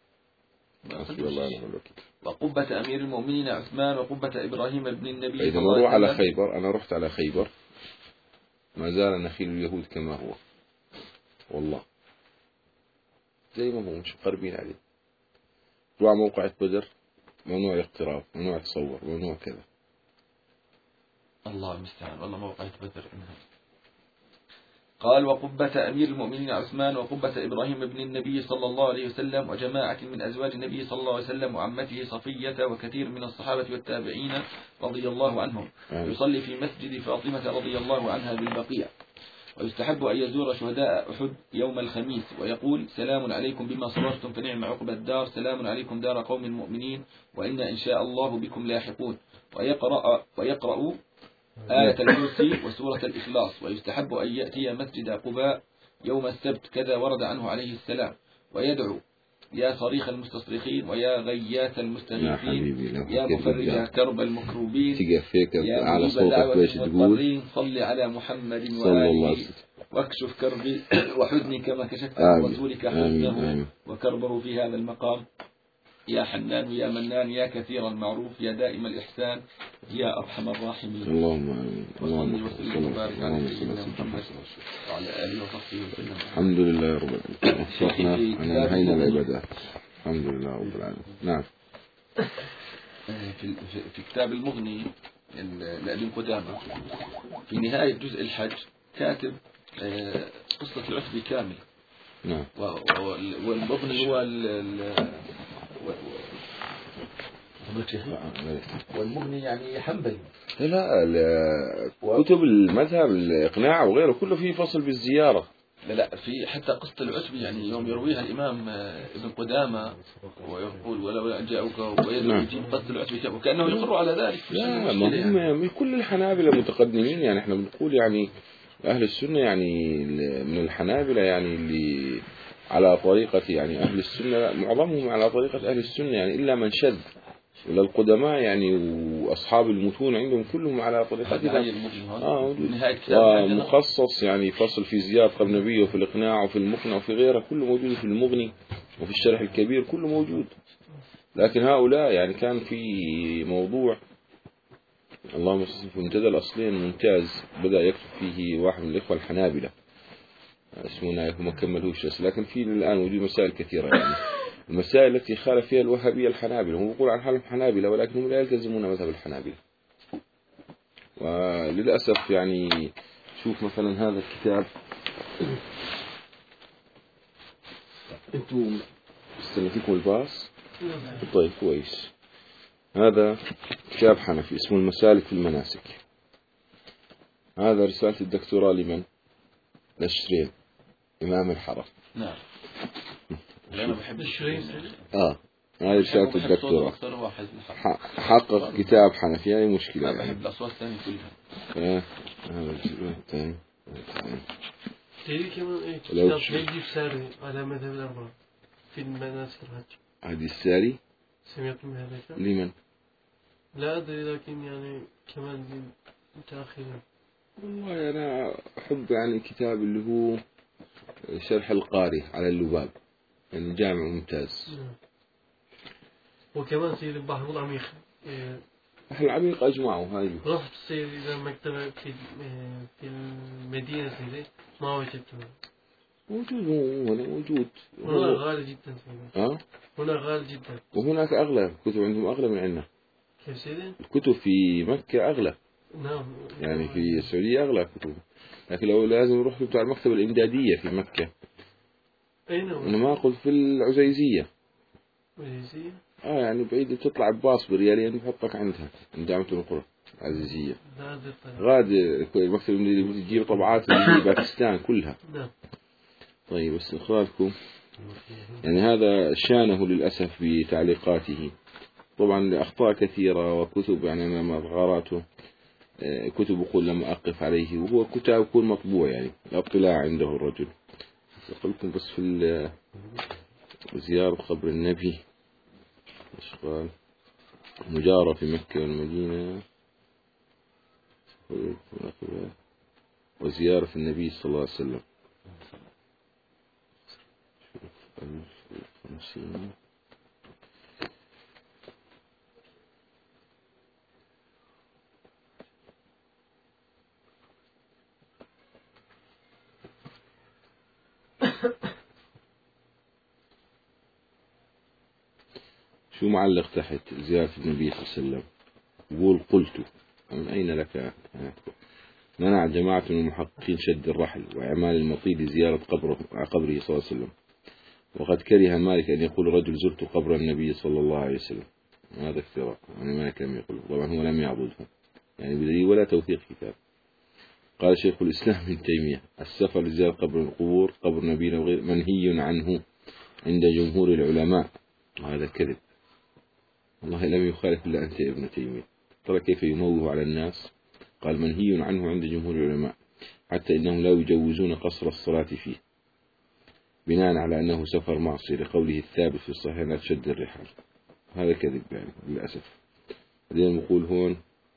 وقبة أمير المؤمنين عثمان وقبة إبراهيم ابن النبي إذا مروا على خيبر أنا رحت على خيبر ما زال نخيل اليهود كما هو والله زي ما هو مش قربين عليه طبعا موقعة بدر ممنوع الاقتراب، ممنوع التصور، ممنوع كذا. الله المستعان، والله موقعة بدر. قال وقبة أمير المؤمنين عثمان وقبة إبراهيم ابن النبي صلى الله عليه وسلم وجماعة من أزواج النبي صلى الله عليه وسلم وعمته صفية وكثير من الصحابة والتابعين رضي الله عنهم، يصلي في مسجد فاطمة رضي الله عنها بالبقيع. ويستحب أن يزور شهداء أحد يوم الخميس ويقول سلام عليكم بما صبرتم فنعم عقبى الدار، سلام عليكم دار قوم مؤمنين وإنا إن شاء الله بكم لاحقون. ويقرأ, ويقرأ آية الكرسي وسورة الإخلاص. ويستحب أن يأتي مسجد قباء يوم السبت كذا ورد عنه عليه السلام، ويدعو يا صريخ المستصرخين ويا غياث المستغيثين يا مفرج كرب المكروبين يا على مجيب دعوة صوتك المضطرين صل على محمد وآله واكشف كربي وحزني كما كشفت عن رسولك حزنه وكربه في هذا المقام. يا حنان يا منان يا كثير المعروف يا دائم الإحسان يا أرحم الراحمين. اللهم آمين. اللهم وسلم وبارك على سيدنا محمد وعلى آله وصحبه وسلم. الحمد لله رب العالمين. وفقنا أن انهينا العبادات. الحمد لله رب العالمين. نعم. في في كتاب المغني لابن قدامة في نهاية جزء الحج كاتب قصة العتبة كاملة. نعم. والمغني هو والمغني يعني حنبلي. لا كتب المذهب الإقناع وغيره كله فيه فصل بالزيارة. لا لا في حتى قصة العتبة يعني يوم يرويها الإمام ابن قدامة ويقول ولو جاءوك ويجيب قصة العتبة وكأنه يقر على ذلك. لا ما هم يعني كل الحنابلة متقدمين، يعني احنا بنقول يعني أهل السنة يعني من الحنابلة يعني اللي على طريقة يعني أهل السنة معظمهم على طريقة أهل السنة يعني إلا من شذ، ولا القدماء يعني وأصحاب المتون عندهم كلهم على طريقتهم. آه ومخصص يعني فصل في زيارة قبر النبي وفي الإقناع وفي المقنع وفي غيره كله موجود، في المغني وفي الشرح الكبير كله موجود. لكن هؤلاء يعني كان في موضوع اللهم صل في منتدى الأصلين ممتاز بدأ يكتب فيه واحد من الإخوة الحنابلة اسمه نايف وما كملوش لسه، لكن في الآن وجود مسائل كثيرة يعني المسائل التي خالف فيها الوهابية الحنابلة. هم يقول عن حالهم حنابلة ولكنهم لا يلتزمون مذهب الحنابلة. وللأسف يعني شوف مثلا هذا الكتاب انتم استنى فيكم الباص طيب كويس. هذا كتاب حنفي اسمه المسالك في المناسك. هذا رسالة الدكتوراه لمن؟ للشرين إمام الحرم. نعم. أنا بحب الشرين. آه هذه رسالة الدكتوراه. حقق كتاب حنفي هذه مشكلة. أنا بحب الأصوات الثانية كلها. آه هذا الجزء الثاني. تري كمان إيه كتاب هيجي ساري على مذهب الأربعة في المناسك الحج. هذه الساري. سمعتم هذا؟ لمن؟ لا أدري لكن يعني كمان متأخرين. والله أنا أحب يعني الكتاب اللي هو شرح القاري على اللباب يعني جامع ممتاز. وكمان سير البحر العميق. البحر العميق أجمعه هاي. رحت سير إذا مكتبة في في المدينة سير ما وجدته. موجود هنا موجود. هنا غالي جدا سير. ها؟ هنا غالي جدا. وهناك أغلى كتب عندهم أغلى من عندنا. كيف سير؟ الكتب في مكة أغلى. نعم. يعني في السعودية أغلى كتب. لكن لو لازم نروح بتاع المكتبة الإمدادية في مكة. أين هو؟ أنا ما قلت في العزيزية. عزيزية؟ آه يعني بعيد تطلع بباص بريالين بحطك عندها عند جامعة القرى العزيزية. غاد المكتبة اللي بتجيب طبعات اللي باكستان كلها. نعم. طيب استخراجكم يعني هذا شانه للأسف بتعليقاته. طبعا أخطاء كثيرة وكتب يعني أنا ما غاراته كتب يقول لما أقف عليه وهو كتاب يكون مطبوع يعني الاطلاع عنده الرجل. أقولكم بس في زيارة قبر النبي أشغال مجارة في مكة والمدينة وزيارة النبي صلى الله عليه وسلم. خمسين شو معلق تحت زيارة النبي صلى الله عليه وسلم؟ يقول قلت من أين لك؟ منع جماعة من المحققين شد الرحل وإعمال المطي لزيارة قبره قبره صلى الله عليه وسلم، وقد كره مالك أن يقول رجل زرت قبر النبي صلى الله عليه وسلم. هذا افتراء، يعني مالك لم يقول، طبعا هو لم يعضده يعني بدليل ولا توثيق كتاب. قال شيخ الإسلام ابن تيمية السفر لزيارة قبر القبور قبر نبينا وغير منهي عنه عند جمهور العلماء. هذا كذب، والله لم يخالف إلا أنت يا ابن تيمية. ترى كيف يموه على الناس. قال منهي عنه عند جمهور العلماء، حتى إنهم لا يجوزون قصر الصلاة فيه بناء على أنه سفر معصية لقوله الثابت في الصحيح لا تشد الرحال. هذا كذب يعني للأسف. بعدين نقول هون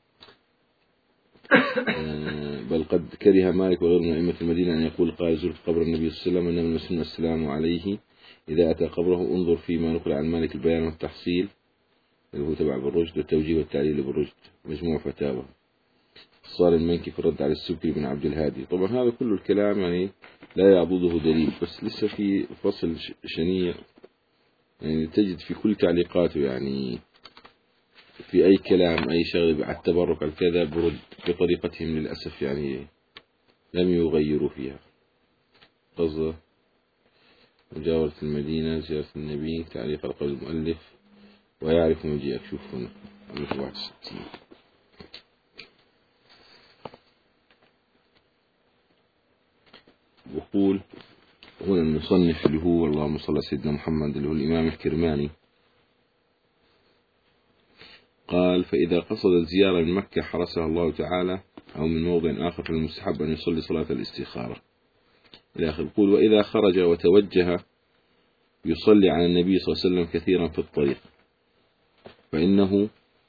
بل قد كره مالك وغيره من أئمة المدينة أن يقول قال زرت قبر النبي صلى الله عليه وسلم إنما المسلم السلام عليه إذا أتى قبره. انظر فيما نقل عن مالك البيان والتحصيل اللي هو تبع بالرشد والتوجيه والتعليل بالرشد مجموع فتاوى صار المنكي في الرد على السبكي بن عبد الهادي. طبعا هذا كل الكلام يعني لا يعضده دليل، بس لسه في فصل شنيع يعني تجد في كل تعليقاته يعني في أي كلام أي شغل على التبرك على كذا برد بطريقتهم للأسف يعني لم يغيروا فيها. قصة مجاورة المدينة زيارة النبي تعليق على قول المؤلف ويعرف مجيئك. شوف هنا واحد وستين يقول هنا المصنف اللي هو اللهم صل على سيدنا محمد اللي هو الإمام الكرماني قال فإذا قصد الزيارة من مكة حرسها الله تعالى أو من موضع آخر فالمستحب أن يصلي صلاة الاستخارة إلى آخر. يقول وإذا خرج وتوجه يصلي على النبي صلى الله عليه وسلم كثيرا في الطريق فإنه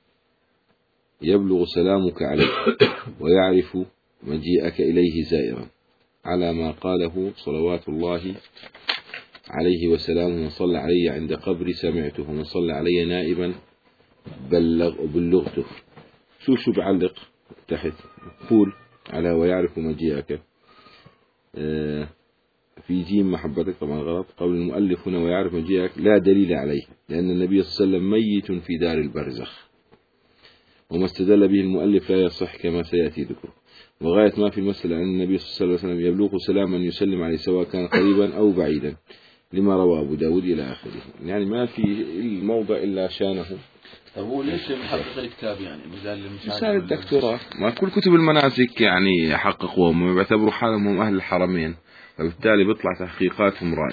يبلغ سلامك عليه ويعرف مجيئك إليه زائرا على ما قاله صلوات الله عليه وسلامه من صلى علي عند قبري سمعته ومن صلى علي نائبا بلغ بلغته. شو شو بعلق تحت قول على ويعرف مجيئك آه في جيم محبتك طبعا غلط. قول المؤلف هنا ويعرف مجيئك لا دليل عليه لأن النبي صلى الله عليه وسلم ميت في دار البرزخ وما استدل به المؤلف لا يصح كما سيأتي ذكره. وغاية ما في المسألة أن النبي صلى الله عليه وسلم يبلغ سلاما يسلم عليه سواء كان قريبا أو بعيدا لما روى أبو داود إلى آخره. يعني ما في الموضع إلا شانه. طب هو ليش محقق الكتاب يعني مسألة الدكتوراه ما كل كتب المناسك يعني حققوهم ويعتبروا حالهم أهل الحرمين فبالتالي بيطلع تحقيقاتهم رائعة.